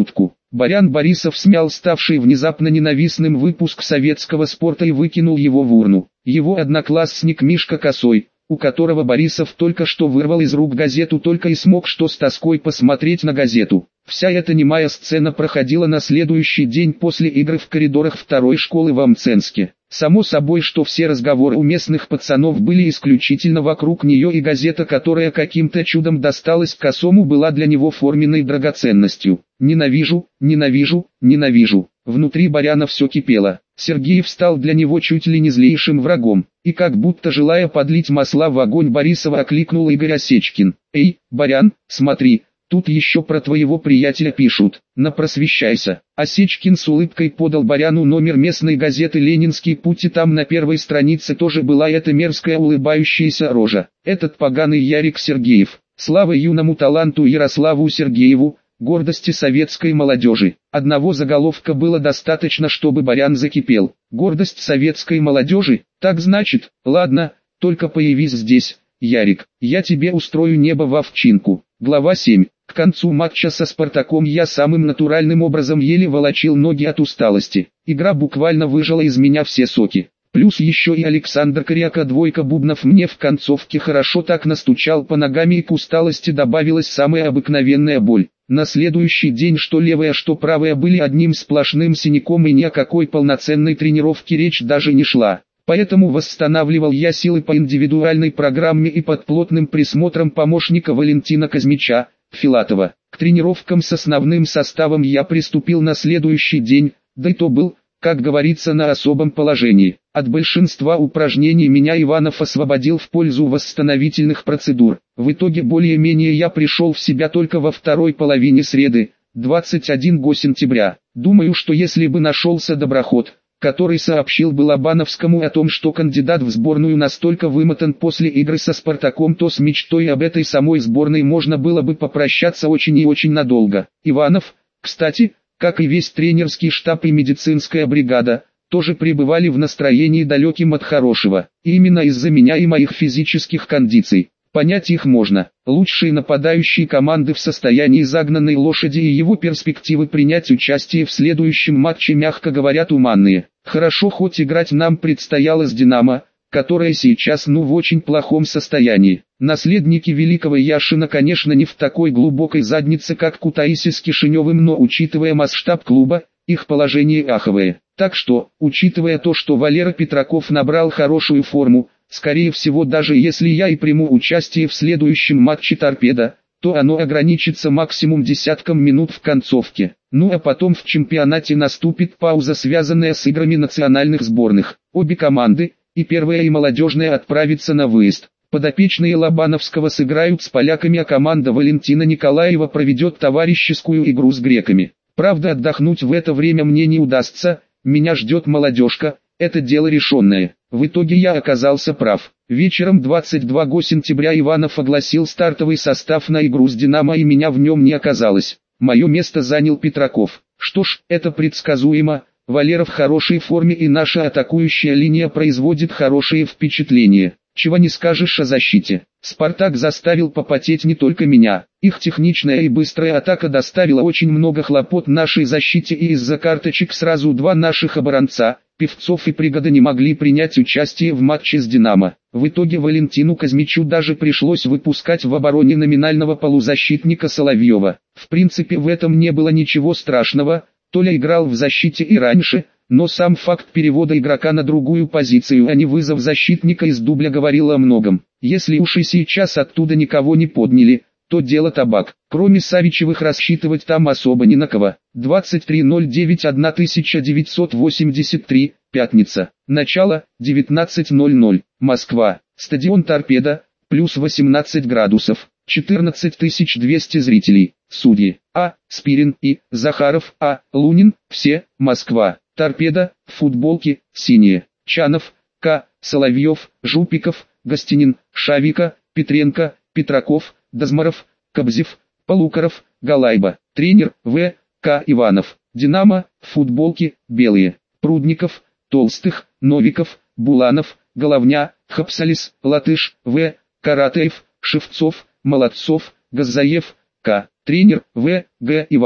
Барян Борисов смял ставший внезапно ненавистным выпуск советского спорта и выкинул его в урну. Его одноклассник Мишка Косой, у которого Борисов только что вырвал из рук газету, только и смог что с тоской посмотреть на газету. Вся эта немая сцена проходила на следующий день после игры в коридорах второй школы в Мценске. Само собой, что все разговоры у местных пацанов были исключительно вокруг нее, и газета, которая каким-то чудом досталась Косому, была для него форменной драгоценностью. «Ненавижу, ненавижу, ненавижу». Внутри Баряна все кипело. Сергеев стал для него чуть ли не злейшим врагом, и как будто желая подлить масла в огонь Борисова, окликнул Игорь Осечкин. «Эй, Барян, смотри, тут еще про твоего приятеля пишут, напросвещайся». Осечкин с улыбкой подал Баряну номер местной газеты «Ленинский путь», и там на первой странице тоже была эта мерзкая улыбающаяся рожа. Этот поганый Ярик Сергеев. Слава юному таланту Ярославу Сергееву, гордости советской молодежи. Одного заголовка было достаточно, чтобы Барян закипел. Гордость советской молодежи? Так значит, ладно, только появись здесь, Ярик, я тебе устрою небо в овчинку. Глава семь. К концу матча со Спартаком я самым натуральным образом еле волочил ноги от усталости. Игра буквально выжала из меня все соки. Плюс еще и Александр Коряка двойка бубнов мне в концовке хорошо так настучал по ногам, и к усталости добавилась самая обыкновенная боль. На следующий день что левая, что правая были одним сплошным синяком, и ни о какой полноценной тренировке речь даже не шла. Поэтому восстанавливал я силы по индивидуальной программе и под плотным присмотром помощника Валентина Казмича, Филатова. К тренировкам с основным составом я приступил на следующий день, да и то был, как говорится, на особом положении. От большинства упражнений меня Иванов освободил в пользу восстановительных процедур. В итоге более-менее я пришел в себя только во второй половине среды, двадцать первого сентября. Думаю, что если бы нашелся доброход, который сообщил бы Лобановскому о том, что кандидат в сборную настолько вымотан после игры со Спартаком, то с мечтой об этой самой сборной можно было бы попрощаться очень и очень надолго. Иванов, кстати, как и весь тренерский штаб и медицинская бригада, тоже пребывали в настроении далеким от хорошего. И именно из-за меня и моих физических кондиций. Понять их можно. Лучшие нападающие команды в состоянии загнанной лошади, и его перспективы принять участие в следующем матче, мягко говоря, туманные. Хорошо, хоть играть нам предстояло с «Динамо», которая сейчас ну в очень плохом состоянии. Наследники великого Яшина, конечно, не в такой глубокой заднице, как Кутаиси с Кишиневым, но учитывая масштаб клуба, их положение аховое. Так что, учитывая то, что Валера Петраков набрал хорошую форму, скорее всего, даже если я и приму участие в следующем матче «Торпедо», то оно ограничится максимум десятком минут в концовке. Ну а потом в чемпионате наступит пауза, связанная с играми национальных сборных. Обе команды, и первая и молодежная, отправятся на выезд. Подопечные Лобановского сыграют с поляками, а команда Валентина Николаева проведет товарищескую игру с греками. Правда, отдохнуть в это время мне не удастся, меня ждет молодежка, это дело решенное. В итоге я оказался прав. Вечером двадцать второго сентября Иванов огласил стартовый состав на игру с «Динамо», и меня в нем не оказалось. Мое место занял Петраков. Что ж, это предсказуемо. Валера в хорошей форме, и наша атакующая линия производит хорошее впечатление. Чего не скажешь о защите. «Спартак» заставил попотеть не только меня. Их техничная и быстрая атака доставила очень много хлопот нашей защите, и из-за карточек сразу два наших оборонца, Певцов и Пригода, не могли принять участие в матче с «Динамо». В итоге Валентину Казмичу даже пришлось выпускать в обороне номинального полузащитника Соловьева. В принципе, в этом не было ничего страшного. Толя играл в защите и раньше, но сам факт перевода игрока на другую позицию, а не вызов защитника из дубля, говорил о многом. Если уж и сейчас оттуда никого не подняли, то дело табак. Кроме Савичевых рассчитывать там особо не на кого. двадцать третьего июня тысяча девятьсот восемьдесят три, пятница. Начало, девятнадцать ноль ноль. Москва. Стадион «Торпедо», плюс восемнадцать градусов. четырнадцать тысяч двести зрителей. Судьи: А. Спирин и Захаров, А. Лунин, все, Москва. «Торпедо», футболки, синие. Чанов, К. Соловьев, Жупиков, Гостинин, Шавика, Петренко, Петраков, Дозмаров, Кобзев, Полукаров, Галайба. Тренер: В. К. Иванов. «Динамо», футболки, белые. Прудников, Толстых, Новиков, Буланов, Головня, Хапсалис, Латыш, В. Каратаев, Шевцов, Молодцов, Газаев, К. Тренер: В. Г. Иванов.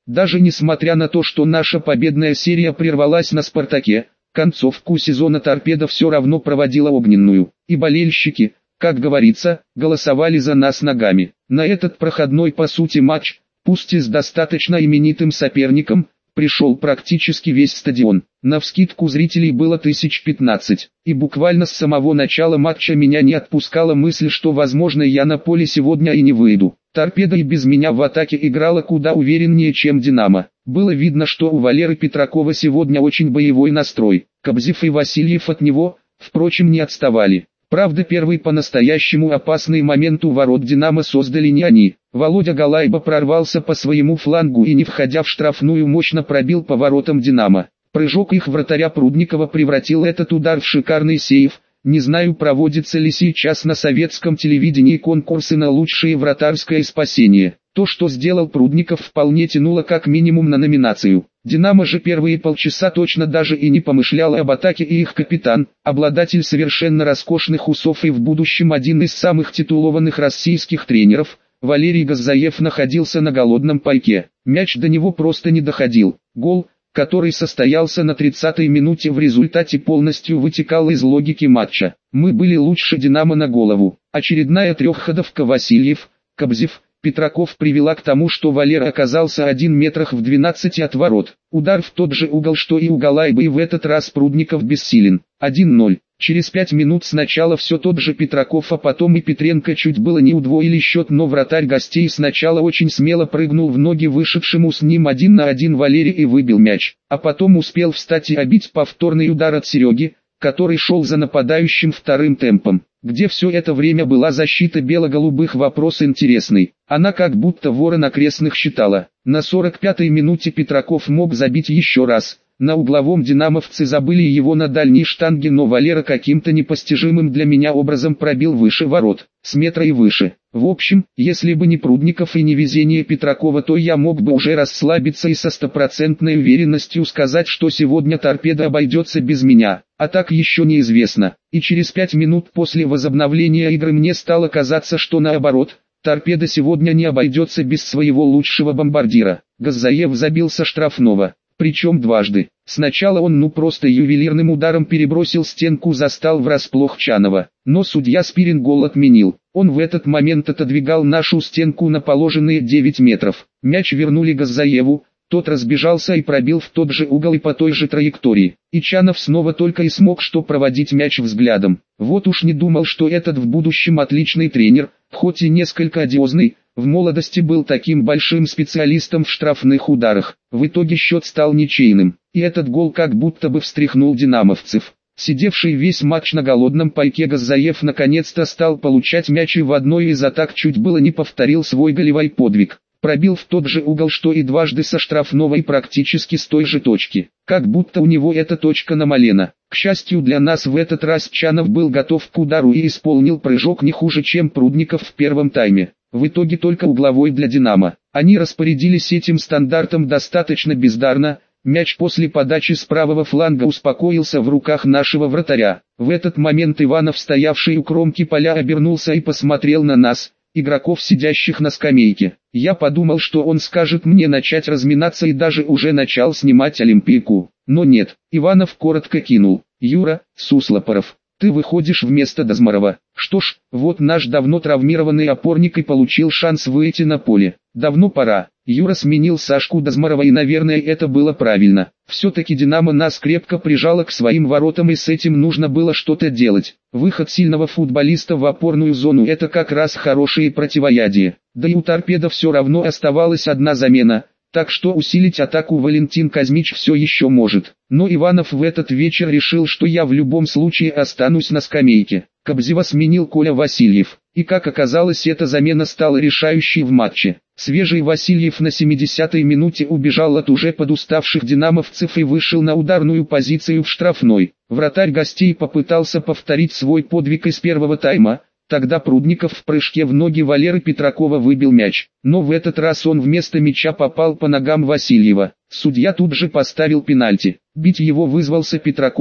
Даже несмотря на то, что наша победная серия прервалась на «Спартаке», концовку сезона «Торпедо» все равно проводила огненную, и болельщики, как говорится, голосовали за нас ногами. На этот проходной по сути матч, пусть и с достаточно именитым соперником, пришел практически весь стадион. Навскидку зрителей было тысяч пятнадцать, и буквально с самого начала матча меня не отпускала мысль, что возможно я на поле сегодня и не выйду. «Торпедо» и без меня в атаке играла куда увереннее, чем «Динамо». Было видно, что у Валеры Петракова сегодня очень боевой настрой. Кобзев и Васильев от него, впрочем, не отставали. Правда, первый по-настоящему опасный момент у ворот «Динамо» создали не они. Володя Галайба прорвался по своему флангу и, не входя в штрафную, мощно пробил по воротам «Динамо». Прыжок их вратаря Прудникова превратил этот удар в шикарный сейв. Не знаю, проводится ли сейчас на советском телевидении конкурсы на лучшее вратарское спасение. То, что сделал Прудников, вполне тянуло как минимум на номинацию. «Динамо» же первые полчаса точно даже и не помышляла об атаке, и их капитан, обладатель совершенно роскошных усов и в будущем один из самых титулованных российских тренеров, Валерий Газзаев, находился на голодном пайке. Мяч до него просто не доходил. Гол, который состоялся на тридцатой минуте, в результате полностью вытекал из логики матча. Мы были лучше «Динамо» на голову. Очередная трехходовка Васильев, Кобзев, Петраков привела к тому, что Валера оказался один метрах в двенадцати от ворот. Удар в тот же угол, что и у Галайбы, и в этот раз Прудников бессилен. один ноль. Через пять минут сначала все тот же Петраков, а потом и Петренко чуть было не удвоили счет, но вратарь гостей сначала очень смело прыгнул в ноги вышедшему с ним один на один Валере и выбил мяч, а потом успел встать и обить повторный удар от Сереги, который шел за нападающим вторым темпом. Где все это время была защита бело-голубых? Вопрос интересный. Она как будто ворон окрестных считала. На сорок пятой минуте Петраков мог забить еще раз. На угловом динамовцы забыли его на дальней штанге, но Валера каким-то непостижимым для меня образом пробил выше ворот, с метра и выше. В общем, если бы не Прудников и не везение Петракова, то я мог бы уже расслабиться и со стопроцентной уверенностью сказать, что сегодня «Торпедо» обойдется без меня. А так еще неизвестно. И через пять минут после возобновления игры мне стало казаться, что наоборот, «Торпедо» сегодня не обойдется без своего лучшего бомбардира. Газзаев забил со штрафного. Причем дважды. Сначала он ну просто ювелирным ударом перебросил стенку, застал врасплох Чанова. Но судья Спирин гол отменил. Он в этот момент отодвигал нашу стенку на положенные девять метров. Мяч вернули Газзаеву. Тот разбежался и пробил в тот же угол и по той же траектории. И Чанов снова только и смог что проводить мяч взглядом. Вот уж не думал, что этот в будущем отличный тренер, хоть и несколько одиозный, в молодости был таким большим специалистом в штрафных ударах. В итоге счет стал ничейным, и этот гол как будто бы встряхнул динамовцев. Сидевший весь матч на голодном пайке Газзаев наконец-то стал получать мячи, в одной из атак чуть было не повторил свой голевой подвиг. Пробил в тот же угол, что и дважды со штрафного, и практически с той же точки. Как будто у него эта точка намалена. К счастью для нас, в этот раз Чанов был готов к удару и исполнил прыжок не хуже, чем Прудников в первом тайме. В итоге только угловой для «Динамо». Они распорядились этим стандартом достаточно бездарно. Мяч после подачи с правого фланга успокоился в руках нашего вратаря. В этот момент Иванов, стоявший у кромки поля, обернулся и посмотрел на нас, игроков, сидящих на скамейке. Я подумал, что он скажет мне начать разминаться, и даже уже начал снимать олимпийку. Но нет, Иванов коротко кинул: «Юра, Суслопоров, ты выходишь вместо Дозмарова». Что ж, вот наш давно травмированный опорник и получил шанс выйти на поле. Давно пора. Юра сменил Сашку Дозмарова, и, наверное, это было правильно. Все-таки «Динамо» нас крепко прижало к своим воротам, и с этим нужно было что-то делать. Выход сильного футболиста в опорную зону – это как раз хорошее противоядие. Да и у «Торпедо» все равно оставалась одна замена. Так что усилить атаку Валентин Казмич все еще может. Но Иванов в этот вечер решил, что я в любом случае останусь на скамейке. Кобзева сменил Коля Васильев. И как оказалось, эта замена стала решающей в матче. Свежий Васильев на семидесятой минуте убежал от уже подуставших динамовцев и вышел на ударную позицию в штрафной. Вратарь гостей попытался повторить свой подвиг из первого тайма. Тогда Прудников в прыжке в ноги Валеры Петракова выбил мяч, но в этот раз он вместо мяча попал по ногам Васильева. Судья тут же поставил пенальти. Бить его вызвался Петраков,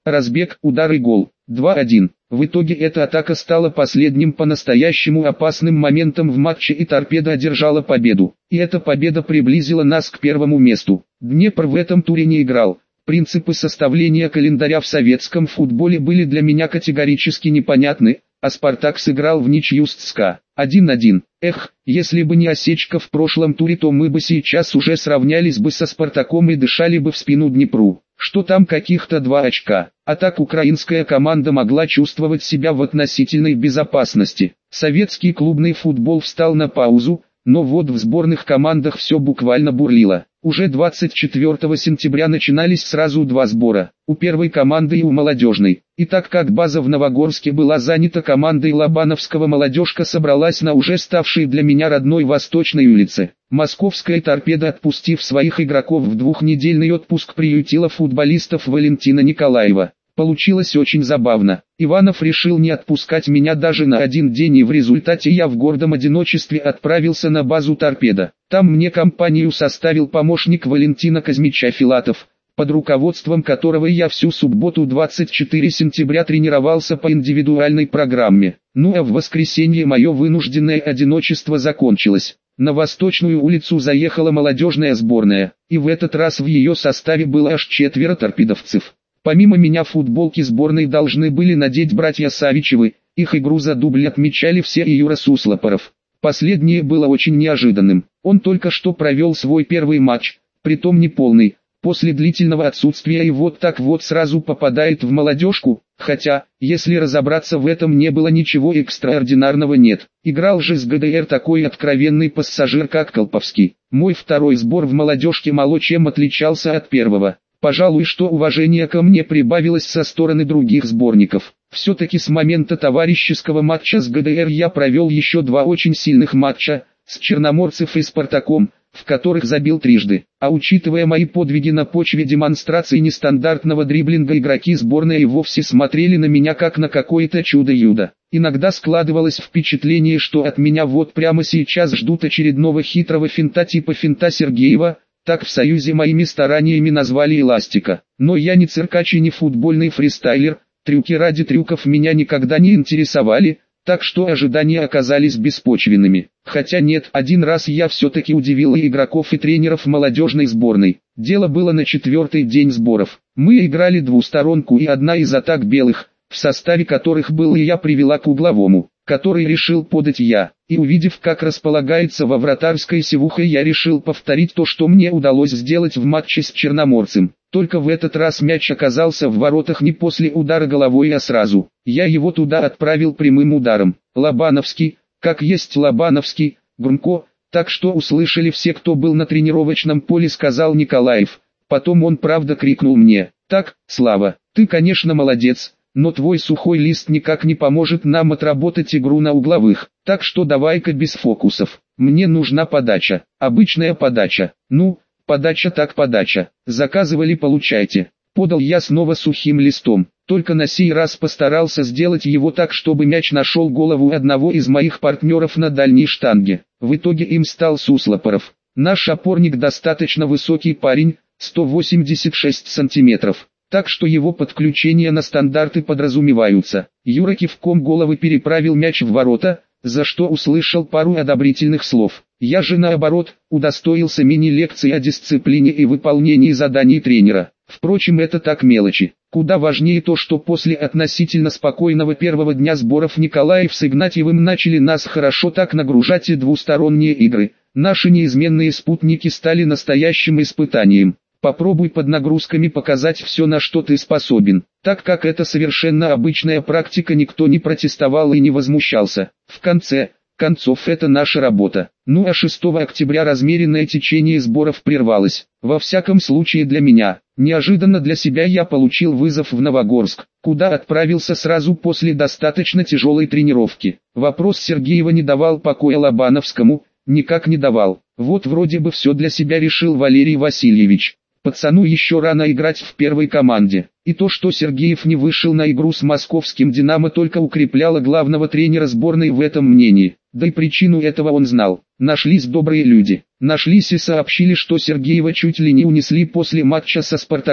разбег, удар и гол. два один. В итоге эта атака стала последним по-настоящему опасным моментом в матче, и Торпедо одержала победу. И эта победа приблизила нас к первому месту. Днепр в этом туре не играл. Принципы составления календаря в советском футболе были для меня категорически непонятны, а Спартак сыграл в ничью с ЦСКА. один один. Эх, если бы не осечка в прошлом туре, то мы бы сейчас уже сравнялись бы со Спартаком и дышали бы в спину Днепру. Что там каких-то два очка. А так украинская команда могла чувствовать себя в относительной безопасности. Советский клубный футбол встал на паузу, но вот в сборных командах все буквально бурлило. Уже двадцать четвёртого сентября начинались сразу два сбора, у первой команды и у молодежной. И так как база в Новогорске была занята командой Лобановского, молодежка собралась на уже ставшей для меня родной Восточной улице. Московская Торпедо, отпустив своих игроков в двухнедельный отпуск, приютила футболистов Валентина Николаева. Получилось очень забавно. Иванов решил не отпускать меня даже на один день, и в результате я в гордом одиночестве отправился на базу Торпедо. Там мне компанию составил помощник Валентина Казмича Филатов, под руководством которого я всю субботу двадцать четвёртого сентября тренировался по индивидуальной программе. Ну а в воскресенье мое вынужденное одиночество закончилось. На Восточную улицу заехала молодежная сборная, и в этот раз в ее составе было аж четверо торпедовцев. Помимо меня футболки сборной должны были надеть братья Савичевы, их игру за дубль отмечали все, и Юра Суслопоров. Последнее было очень неожиданным. Он только что провел свой первый матч, притом неполный, после длительного отсутствия, и вот так вот сразу попадает в молодежку, хотя, если разобраться, в этом не было ничего экстраординарного. Нет. Играл же с ГДР такой откровенный пассажир, как Колповский. Мой второй сбор в молодежке мало чем отличался от первого. Пожалуй, что уважение ко мне прибавилось со стороны других сборников. Все-таки с момента товарищеского матча с ГДР я провел еще два очень сильных матча, с Черноморцев и Спартаком, в которых забил трижды. А учитывая мои подвиги на почве демонстрации нестандартного дриблинга, игроки сборной и вовсе смотрели на меня как на какое-то чудо-юдо. Иногда складывалось впечатление, что от меня вот прямо сейчас ждут очередного хитрого финта типа финта Сергеева. Так в Союзе моими стараниями назвали эластика. Но я не циркач и не футбольный фристайлер, трюки ради трюков меня никогда не интересовали, так что ожидания оказались беспочвенными. Хотя нет, один раз я все-таки удивил и игроков, и тренеров молодежной сборной. Дело было на четвертый день сборов. Мы играли двусторонку, и одна из атак белых, в составе которых был и я, привела к угловому, который решил подать я. И увидев, как располагается во вратарской севуха, я решил повторить то, что мне удалось сделать в матче с Черноморцем. Только в этот раз мяч оказался в воротах не после удара головой, а сразу. Я его туда отправил прямым ударом. Лобановский, как есть Лобановский, громко, так что услышали все, кто был на тренировочном поле, сказал Николаев. Потом он правда крикнул мне: «Так, Слава, ты, конечно, молодец, но твой сухой лист никак не поможет нам отработать игру на угловых, так что давай-ка без фокусов. Мне нужна подача, обычная подача». «Ну, подача так подача, заказывали, получайте». Подал я снова сухим листом, только на сей раз постарался сделать его так, чтобы мяч нашел голову одного из моих партнеров на дальней штанге. В итоге им стал Суслопоров. Наш опорник достаточно высокий парень, сто восемьдесят шесть сантиметров. Так что его подключения на стандарты подразумеваются. Юра кивком головы переправил мяч в ворота, за что услышал пару одобрительных слов. Я же наоборот, удостоился мини-лекции о дисциплине и выполнении заданий тренера. Впрочем, это так мелочи. Куда важнее то, что после относительно спокойного первого дня сборов Николаев с Игнатьевым начали нас хорошо так нагружать, и двусторонние игры, наши неизменные спутники, стали настоящим испытанием. Попробуй под нагрузками показать все, на что ты способен. Так как это совершенно обычная практика, никто не протестовал и не возмущался. В конце концов, это наша работа. Ну а шестого октября размеренное течение сборов прервалось. Во всяком случае для меня. Неожиданно для себя я получил вызов в Новогорск, куда отправился сразу после достаточно тяжелой тренировки. Вопрос Сергеева не давал покоя Лобановскому, никак не давал. Вот вроде бы все для себя решил Валерий Васильевич. Пацану еще рано играть в первой команде. И то, что Сергеев не вышел на игру с московским «Динамо», только укрепляло главного тренера сборной в этом мнении. Да и причину этого он знал. Нашлись добрые люди. Нашлись и сообщили, что Сергеева чуть ли не унесли после матча со «Спартаком»,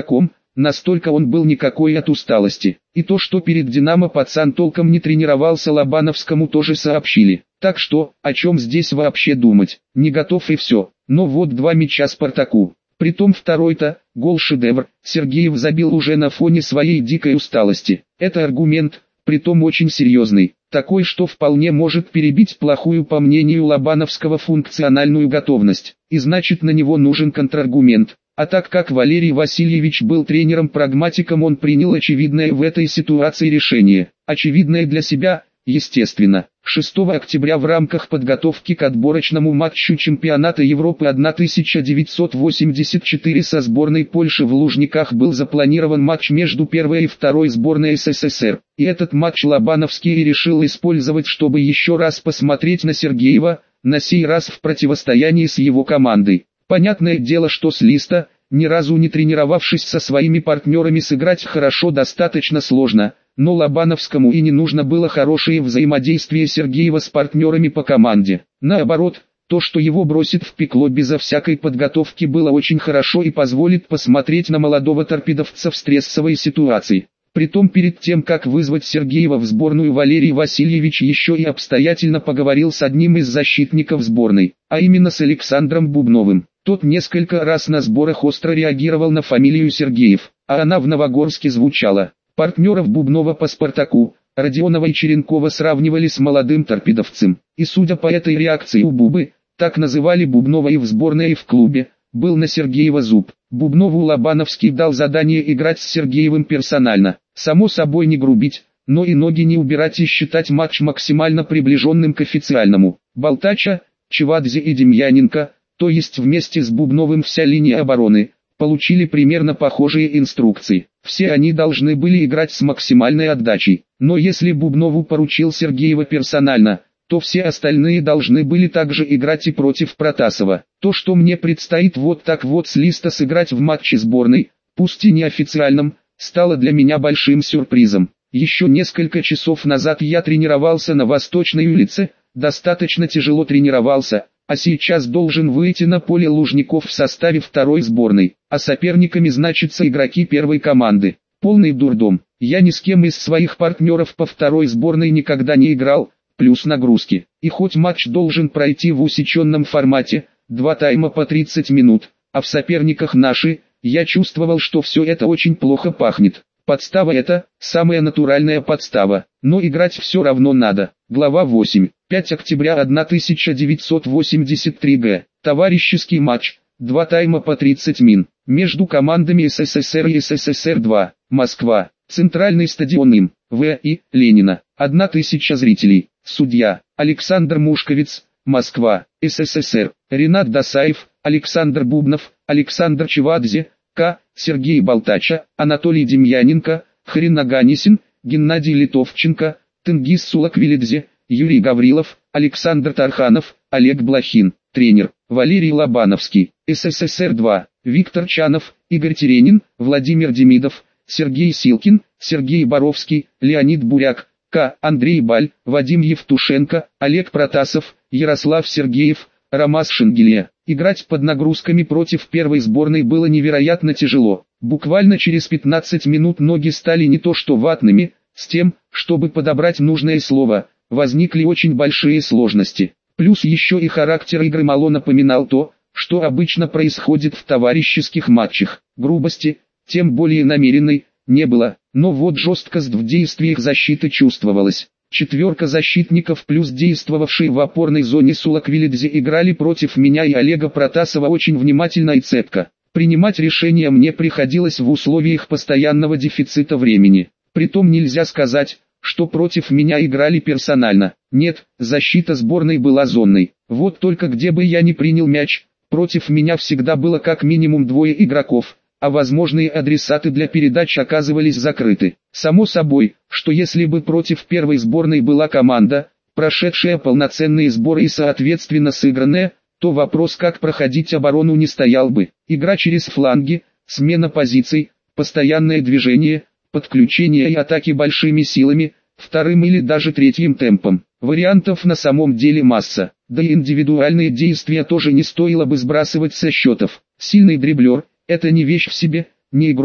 настолько он был никакой от усталости. И то, что перед «Динамо» пацан толком не тренировался, Лобановскому тоже сообщили. Так что, о чем здесь вообще думать? Не готов и все. Но вот два мяча «Спартаку». Притом второй-то, гол-шедевр, Сергеев забил уже на фоне своей дикой усталости. Это аргумент, притом очень серьезный. Такой, что вполне может перебить плохую, по мнению Лобановского, функциональную готовность. И значит, на него нужен контраргумент. А так как Валерий Васильевич был тренером-прагматиком, он принял очевидное в этой ситуации решение. Очевидное для себя, естественно. шестого октября в рамках подготовки к отборочному матчу чемпионата Европы тысяча девятьсот восемьдесят четыре со сборной Польши в Лужниках был запланирован матч между первой и второй сборной СССР. И этот матч Лобановский и решил использовать, чтобы еще раз посмотреть на Сергеева, на сей раз в противостоянии с его командой. Понятное дело, что с листа, ни разу не тренировавшись со своими партнерами, сыграть хорошо достаточно сложно, но Лобановскому и не нужно было хорошее взаимодействие Сергеева с партнерами по команде. Наоборот, то, что его бросит в пекло безо всякой подготовки, было очень хорошо и позволит посмотреть на молодого торпедовца в стрессовой ситуации. Притом перед тем, как вызвать Сергеева в сборную, Валерий Васильевич еще и обстоятельно поговорил с одним из защитников сборной, а именно с Александром Бубновым. Тот несколько раз на сборах остро реагировал на фамилию Сергеев, а она в Новогорске звучала. Партнеров Бубнова по «Спартаку», Родионова и Черенкова, сравнивали с молодым торпедовцем. И судя по этой реакции у Бубы, так называли Бубнова и в сборной, и в клубе, был на Сергеева зуб. Бубнову Лобановский дал задание играть с Сергеевым персонально. Само собой, не грубить, но и ноги не убирать и считать матч максимально приближенным к официальному. Болтача, Чевадзе и Демьяненко, то есть вместе с Бубновым вся линия обороны, получили примерно похожие инструкции. Все они должны были играть с максимальной отдачей. Но если Бубнову поручил Сергеева персонально, то все остальные должны были также играть и против Протасова. То, что мне предстоит вот так вот с листа сыграть в матче сборной, пусть и неофициальном, стало для меня большим сюрпризом. Еще несколько часов назад я тренировался на Восточной улице, достаточно тяжело тренировался, а сейчас должен выйти на поле Лужников в составе второй сборной, а соперниками значатся игроки первой команды. Полный дурдом. Я ни с кем из своих партнеров по второй сборной никогда не играл, плюс нагрузки. И хоть матч должен пройти в усеченном формате, два тайма по тридцать минут, а в соперниках наши, я чувствовал, что все это очень плохо пахнет. Подстава это, самая натуральная подстава, но играть все равно надо. Глава восемь. пятого октября тысяча девятьсот восемьдесят три г. Товарищеский матч. Два тайма по тридцать мин. Между командами СССР и СССР-два. Москва. Центральный стадион им. В. И. Ленина. Одна тысяча зрителей. Судья. Александр Мушковец. Москва. СССР. Ренат Досаев. Александр Бубнов. Александр Чевадзе. К. Сергей Болтача. Анатолий Демьяненко. Хрен Аганесин. Геннадий Литовченко. Тенгиз Сулаквилидзе. Юрий Гаврилов. Александр Тарханов. Олег Блохин. Тренер. Валерий Лобановский. СССР-два. Виктор Чанов. Игорь Теренин. Владимир Демидов. Сергей Силкин. Сергей Боровский. Леонид Буряк. К. Андрей Баль. Вадим Евтушенко. Олег Протасов. Ярослав Сергеев. Ромас Шенгелия. Играть под нагрузками против первой сборной было невероятно тяжело. Буквально через пятнадцать минут ноги стали не то что ватными, с тем, чтобы подобрать нужное слово, возникли очень большие сложности. Плюс еще и характер игры мало напоминал то, что обычно происходит в товарищеских матчах. Грубости, тем более намеренной, не было, но вот жесткость в действиях защиты чувствовалась. Четверка защитников плюс действовавшие в опорной зоне Сулаквилидзе играли против меня и Олега Протасова очень внимательно и цепко. Принимать решения мне приходилось в условиях постоянного дефицита времени. Притом нельзя сказать, что против меня играли персонально. Нет, защита сборной была зонной. Вот только где бы я ни принял мяч, против меня всегда было как минимум двое игроков, а возможные адресаты для передач оказывались закрыты. Само собой, что если бы против первой сборной была команда, прошедшая полноценные сборы и соответственно сыгранная, то вопрос, как проходить оборону, не стоял бы. Игра через фланги, смена позиций, постоянное движение, подключение и атаки большими силами, вторым или даже третьим темпом. Вариантов на самом деле масса, да и индивидуальные действия тоже не стоило бы сбрасывать со счетов. Сильный дриблер – это не вещь в себе, не игрок,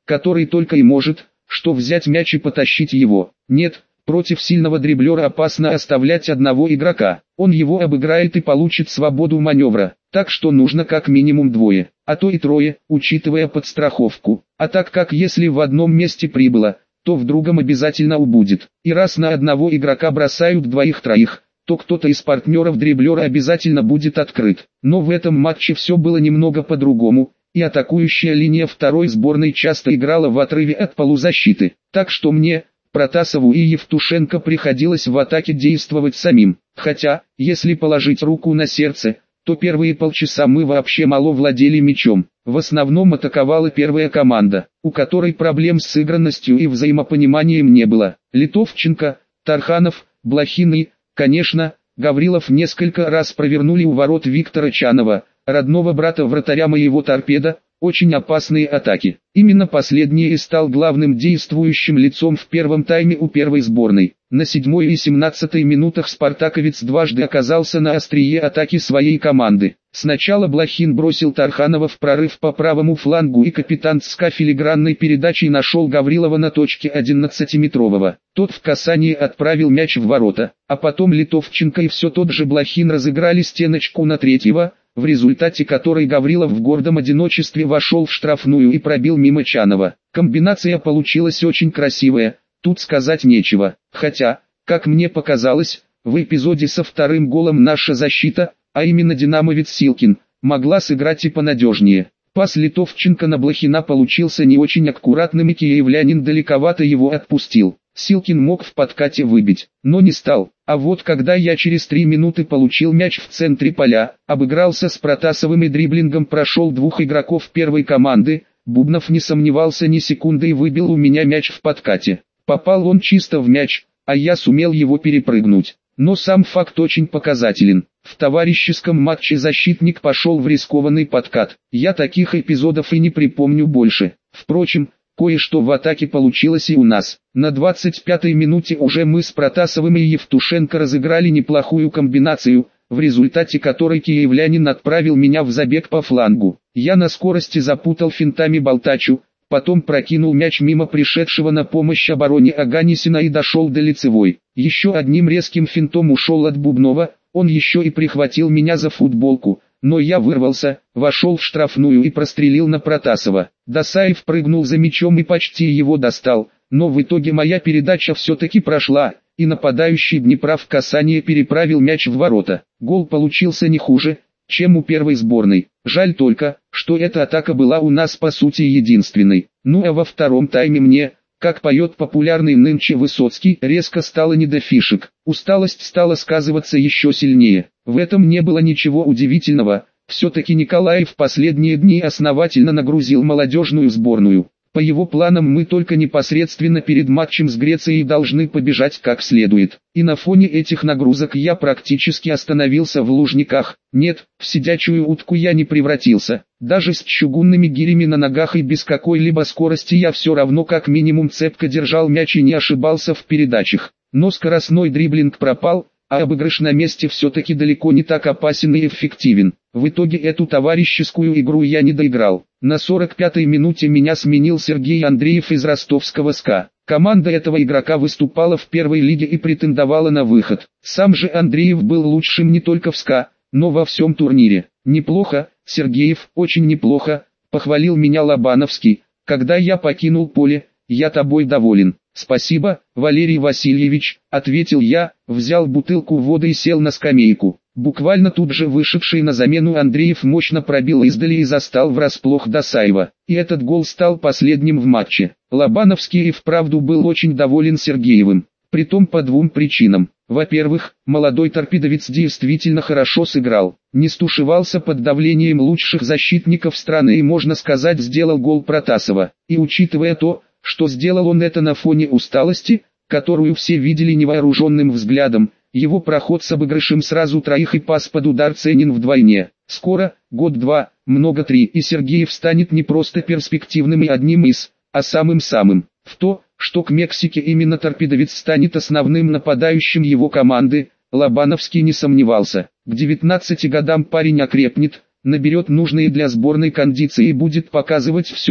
который только и может, что взять мяч и потащить его. Нет, против сильного дриблера опасно оставлять одного игрока. Он его обыграет и получит свободу маневра. Так что нужно как минимум двое, а то и трое, учитывая подстраховку. А так как если в одном месте прибыло, то в другом обязательно убудет. И раз на одного игрока бросают двоих-троих, то кто-то из партнеров дриблера обязательно будет открыт. Но в этом матче все было немного по-другому, и атакующая линия второй сборной часто играла в отрыве от полузащиты. Так что мне, Протасову и Евтушенко приходилось в атаке действовать самим. Хотя, если положить руку на сердце, то первые полчаса мы вообще мало владели мячом. В основном атаковала первая команда, у которой проблем с сыгранностью и взаимопониманием не было. Литовченко, Тарханов, Блохин и, конечно, Гаврилов несколько раз провернули у ворот Виктора Чанова, родного брата вратаря моего торпеда, очень опасные атаки. Именно последний и стал главным действующим лицом в первом тайме у первой сборной. На седьмой и семнадцатой минутах спартаковец дважды оказался на острие атаки своей команды. Сначала Блохин бросил Тарханова в прорыв по правому флангу, и капитан ЦСКА филигранной передачей нашел Гаврилова на точке одиннадцатиметрового. Тот в касании отправил мяч в ворота, а потом Литовченко и все тот же Блохин разыграли стеночку на третьего, в результате которой Гаврилов в гордом одиночестве вошел в штрафную и пробил мимо Чанова. Комбинация получилась очень красивая, тут сказать нечего. Хотя, как мне показалось, в эпизоде со вторым голом наша защита, а именно динамовец Силкин, могла сыграть и понадежнее. Пас Литовченко на Блохина получился не очень аккуратным, и киевлянин далековато его отпустил. Силкин мог в подкате выбить, но не стал. А вот когда я через три минуты получил мяч в центре поля, обыгрался с Протасовым и дриблингом прошел двух игроков первой команды, Бубнов не сомневался ни секунды и выбил у меня мяч в подкате. Попал он чисто в мяч, а я сумел его перепрыгнуть. Но сам факт очень показателен. В товарищеском матче защитник пошел в рискованный подкат. Я таких эпизодов и не припомню больше. Впрочем, кое-что в атаке получилось и у нас. На двадцать пятой минуте уже мы с Протасовым и Евтушенко разыграли неплохую комбинацию, в результате которой киевлянин отправил меня в забег по флангу. Я на скорости запутал финтами Болтачу, потом прокинул мяч мимо пришедшего на помощь обороне Аганесина и дошел до лицевой. Еще одним резким финтом ушел от Бубнова, он еще и прихватил меня за футболку. Но я вырвался, вошел в штрафную и прострелил на Протасова. Досаев прыгнул за мячом и почти его достал, но в итоге моя передача все-таки прошла, и нападающий Днепра в касание переправил мяч в ворота. Гол получился не хуже, чем у первой сборной. Жаль только, что эта атака была у нас по сути единственной. Ну а во втором тайме мне, как поет популярный нынче Высоцкий, резко стало не до фишек. Усталость стала сказываться еще сильнее. В этом не было ничего удивительного, все-таки Николаев в последние дни основательно нагрузил молодежную сборную. По его планам мы только непосредственно перед матчем с Грецией должны побежать как следует. И на фоне этих нагрузок я практически остановился в Лужниках. Нет, в сидячую утку я не превратился. Даже с чугунными гирями на ногах и без какой-либо скорости я все равно как минимум цепко держал мяч и не ошибался в передачах. Но скоростной дриблинг пропал, а обыгрыш на месте все-таки далеко не так опасен и эффективен. В итоге эту товарищескую игру я не доиграл. На сорок пятой минуте меня сменил Сергей Андреев из ростовского СКА. Команда этого игрока выступала в первой лиге и претендовала на выход. Сам же Андреев был лучшим не только в СКА, но во всем турнире. «Неплохо, Сергеев, очень неплохо», — похвалил меня Лобановский, когда я покинул поле. «Я тобой доволен». «Спасибо, Валерий Васильевич», — ответил я, взял бутылку воды и сел на скамейку. Буквально тут же вышедший на замену Андреев мощно пробил издали и застал врасплох Досаева. И этот гол стал последним в матче. Лобановский и вправду был очень доволен Сергеевым. Притом по двум причинам. Во-первых, молодой торпедовец действительно хорошо сыграл. Не стушевался под давлением лучших защитников страны и, можно сказать, сделал гол Протасова. И учитывая то, что сделал он это на фоне усталости, которую все видели невооруженным взглядом, его проход с обыгрышем сразу троих и пас под удар ценен вдвойне. Скоро, год-два, много три, и Сергеев станет не просто перспективным и одним из, а самым-самым. В то, что к Мексике именно торпедовец станет основным нападающим его команды, Лобановский не сомневался. К девятнадцати годам парень окрепнет, наберет нужные для сборной кондиции и будет показывать все,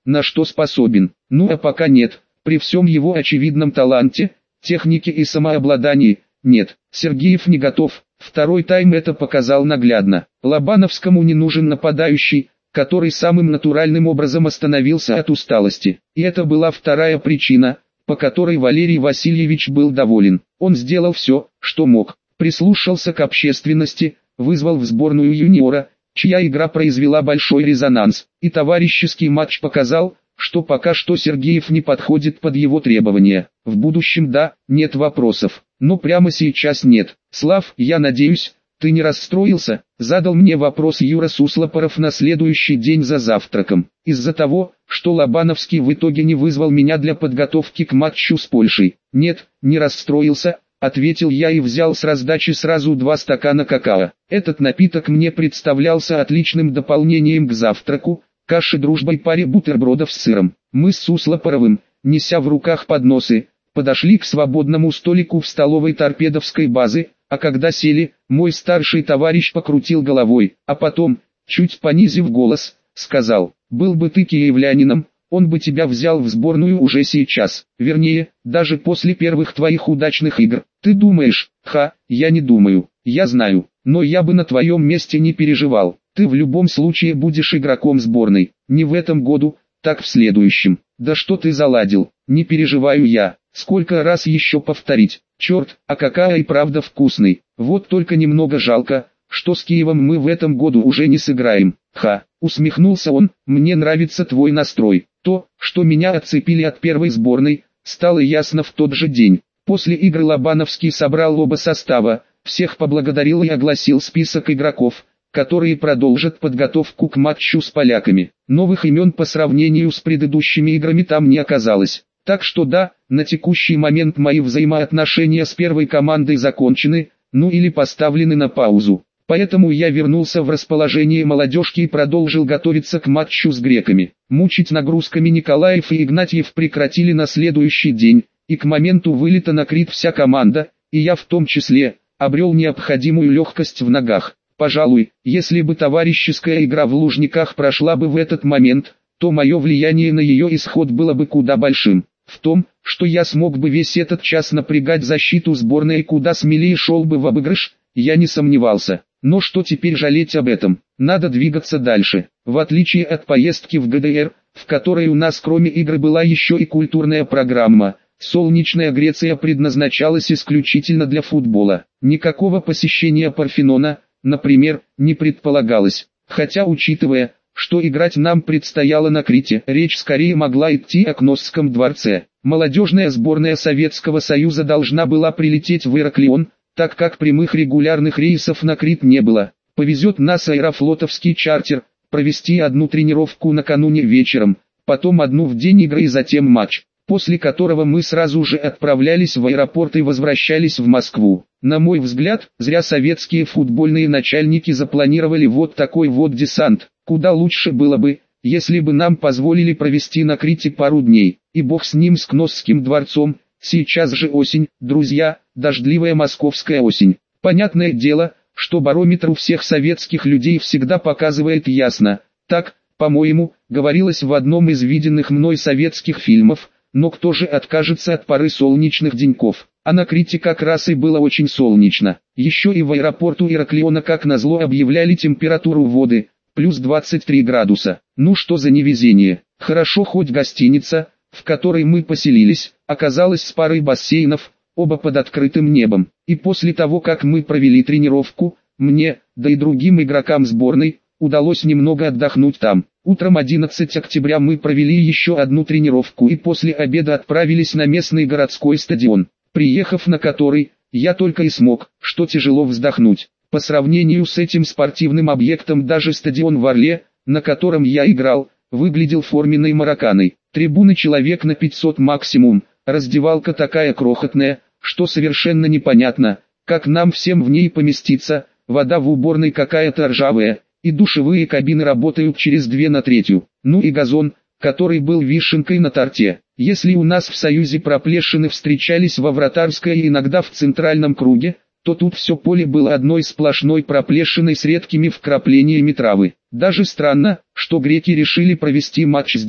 на что способен. Ну а пока нет, при всем его очевидном таланте, технике и самообладании, нет, Сергеев не готов. Второй тайм это показал наглядно. Лобановскому не нужен нападающий, который самым натуральным образом остановился от усталости. И это была вторая причина, по которой Валерий Васильевич был доволен. Он сделал все, что мог, прислушался к общественности, вызвал в сборную юниора, чья игра произвела большой резонанс, и товарищеский матч показал, что пока что Сергеев не подходит под его требования. В будущем да, нет вопросов, но прямо сейчас нет. Слав, я надеюсь, ты не расстроился, задал мне вопрос Юра Суслопоров на следующий день за завтраком. Из-за того, что Лобановский в итоге не вызвал меня для подготовки к матчу с Польшей. Нет, не расстроился, ответил я и взял с раздачи сразу два стакана какао. Этот напиток мне представлялся отличным дополнением к завтраку, каше дружбой паре бутербродов с сыром. Мы с Суслопоровым, неся в руках подносы, подошли к свободному столику в столовой торпедовской базы, а когда сели, мой старший товарищ покрутил головой, а потом, чуть понизив голос, сказал: «Был бы ты киевлянином, он бы тебя взял в сборную уже сейчас, вернее, даже после первых твоих удачных игр». Ты думаешь? Ха, я не думаю, я знаю, но я бы на твоем месте не переживал. Ты в любом случае будешь игроком сборной, не в этом году, так в следующем. Да что ты заладил, не переживаю я, сколько раз еще повторить. Черт, а какая и правда вкусный, вот только немного жалко, что с Киевом мы в этом году уже не сыграем. Ха, усмехнулся он, мне нравится твой настрой. То, что меня отцепили от первой сборной, стало ясно в тот же день. После игры Лобановский собрал оба состава, всех поблагодарил и огласил список игроков, которые продолжат подготовку к матчу с поляками. Новых имен по сравнению с предыдущими играми там не оказалось. Так что да, на текущий момент мои взаимоотношения с первой командой закончены, ну или поставлены на паузу. Поэтому я вернулся в расположение молодежки и продолжил готовиться к матчу с греками. Мучить нагрузками Николаев и Игнатьев прекратили на следующий день, и к моменту вылета на Крит вся команда, и я в том числе, обрел необходимую легкость в ногах. Пожалуй, если бы товарищеская игра в Лужниках прошла бы в этот момент, то мое влияние на ее исход было бы куда большим. В том, что я смог бы весь этот час напрягать защиту сборной и куда смелее шел бы в обыгрыш, я не сомневался. Но что теперь жалеть об этом? Надо двигаться дальше. В отличие от поездки в ГДР, в которой у нас кроме игры была еще и культурная программа, солнечная Греция предназначалась исключительно для футбола. Никакого посещения Парфенона, например, не предполагалось. Хотя учитывая, что играть нам предстояло на Крите, речь скорее могла идти о Кносском дворце. Молодежная сборная Советского Союза должна была прилететь в Ираклион, так как прямых регулярных рейсов на Крит не было. Повезет нас аэрофлотовский чартер, провести одну тренировку накануне вечером, потом одну в день игры и затем матч, после которого мы сразу же отправлялись в аэропорт и возвращались в Москву. На мой взгляд, зря советские футбольные начальники запланировали вот такой вот десант. Куда лучше было бы, если бы нам позволили провести на Крите пару дней, и бог с ним, с Кносским дворцом. Сейчас же осень, друзья, дождливая московская осень. Понятное дело, что барометр у всех советских людей всегда показывает ясно. Так, по-моему, говорилось в одном из виденных мной советских фильмов, но кто же откажется от пары солнечных деньков? А на Крите как раз и было очень солнечно. Еще и в аэропорту Ираклиона как назло объявляли температуру воды, плюс двадцать три градуса. Ну что за невезение. Хорошо хоть гостиница, в которой мы поселились, оказалась с парой бассейнов, оба под открытым небом. И после того, как мы провели тренировку, мне, да и другим игрокам сборной, удалось немного отдохнуть там. Утром одиннадцатого октября мы провели еще одну тренировку и после обеда отправились на местный городской стадион, приехав на который, я только и смог, что тяжело вздохнуть. По сравнению с этим спортивным объектом даже стадион в Орле, на котором я играл, выглядел форменной марокканой. Трибуны человек на пятьсот максимум, раздевалка такая крохотная, что совершенно непонятно, как нам всем в ней поместиться, вода в уборной какая-то ржавая, и душевые кабины работают через две на третью. Ну и газон, который был вишенкой на торте. Если у нас в Союзе проплешины встречались во вратарской и иногда в центральном круге, то тут все поле было одной сплошной проплешиной с редкими вкраплениями травы. Даже странно, что греки решили провести матч здесь.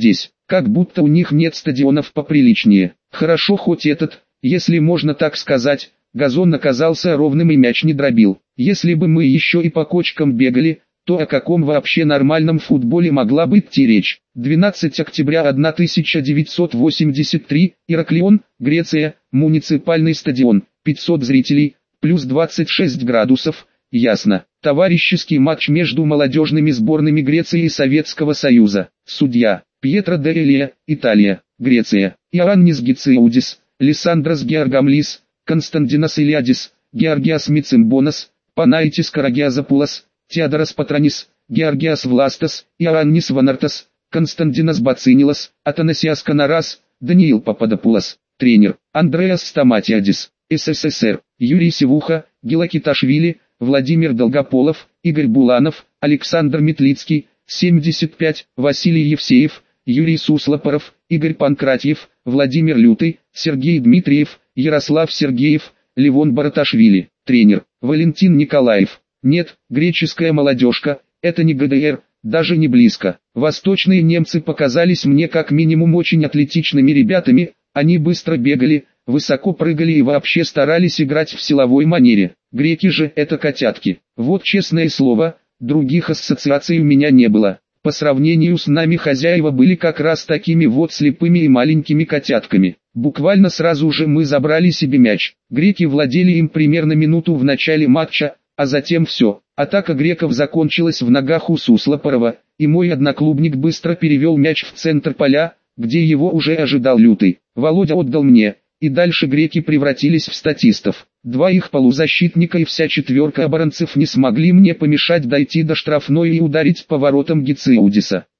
как будто у них нет стадионов поприличнее. Хорошо хоть этот, если можно так сказать, газон оказался ровным и мяч не дробил. Если бы мы еще и по кочкам бегали, то о каком вообще нормальном футболе могла бы идти речь? двенадцатого октября тысяча девятьсот восемьдесят третьего, Ираклион, Греция, муниципальный стадион, пятьсот зрителей, плюс двадцать шесть градусов, ясно. Товарищеский матч между молодежными сборными Греции и Советского Союза. Судья, Пьетро де Элия, Италия, Греция, Иоаннис Гициудис, Лиссандрос Георгамлис, Константинос Илиадис, Георгиас Мицимбонос, Панаитис Карагиазапулос, Теодорос Патронис, Георгиас Властас, Иоаннис Ванартас, Константинос Бацинилос, Атанасиас Канарас, Даниил Пападопулос. Тренер, Андреас Стаматиадис, СССР, Юрий Севуха, Гилакиташвили, Владимир Долгополов, Игорь Буланов, Александр Метлицкий, семьдесят пять, Василий Евсеев, Юрий Суслопоров, Игорь Панкратьев, Владимир Лютый, Сергей Дмитриев, Ярослав Сергеев, Левон Бараташвили. Тренер, Валентин Николаев. Нет, греческая молодежка, это не ГДР, даже не близко. Восточные немцы показались мне как минимум очень атлетичными ребятами, они быстро бегали, высоко прыгали и вообще старались играть в силовой манере. Греки же это котятки. Вот честное слово, других ассоциаций у меня не было. По сравнению с нами хозяева были как раз такими вот слепыми и маленькими котятками. Буквально сразу же мы забрали себе мяч. Греки владели им примерно минуту в начале матча, а затем все. Атака греков закончилась в ногах у Суслопорова, и мой одноклубник быстро перевел мяч в центр поля, где его уже ожидал Лютый. Володя отдал мне, и дальше греки превратились в статистов. Два их полузащитника и вся четверка оборонцев не смогли мне помешать дойти до штрафной и ударить по воротам Гициудиса.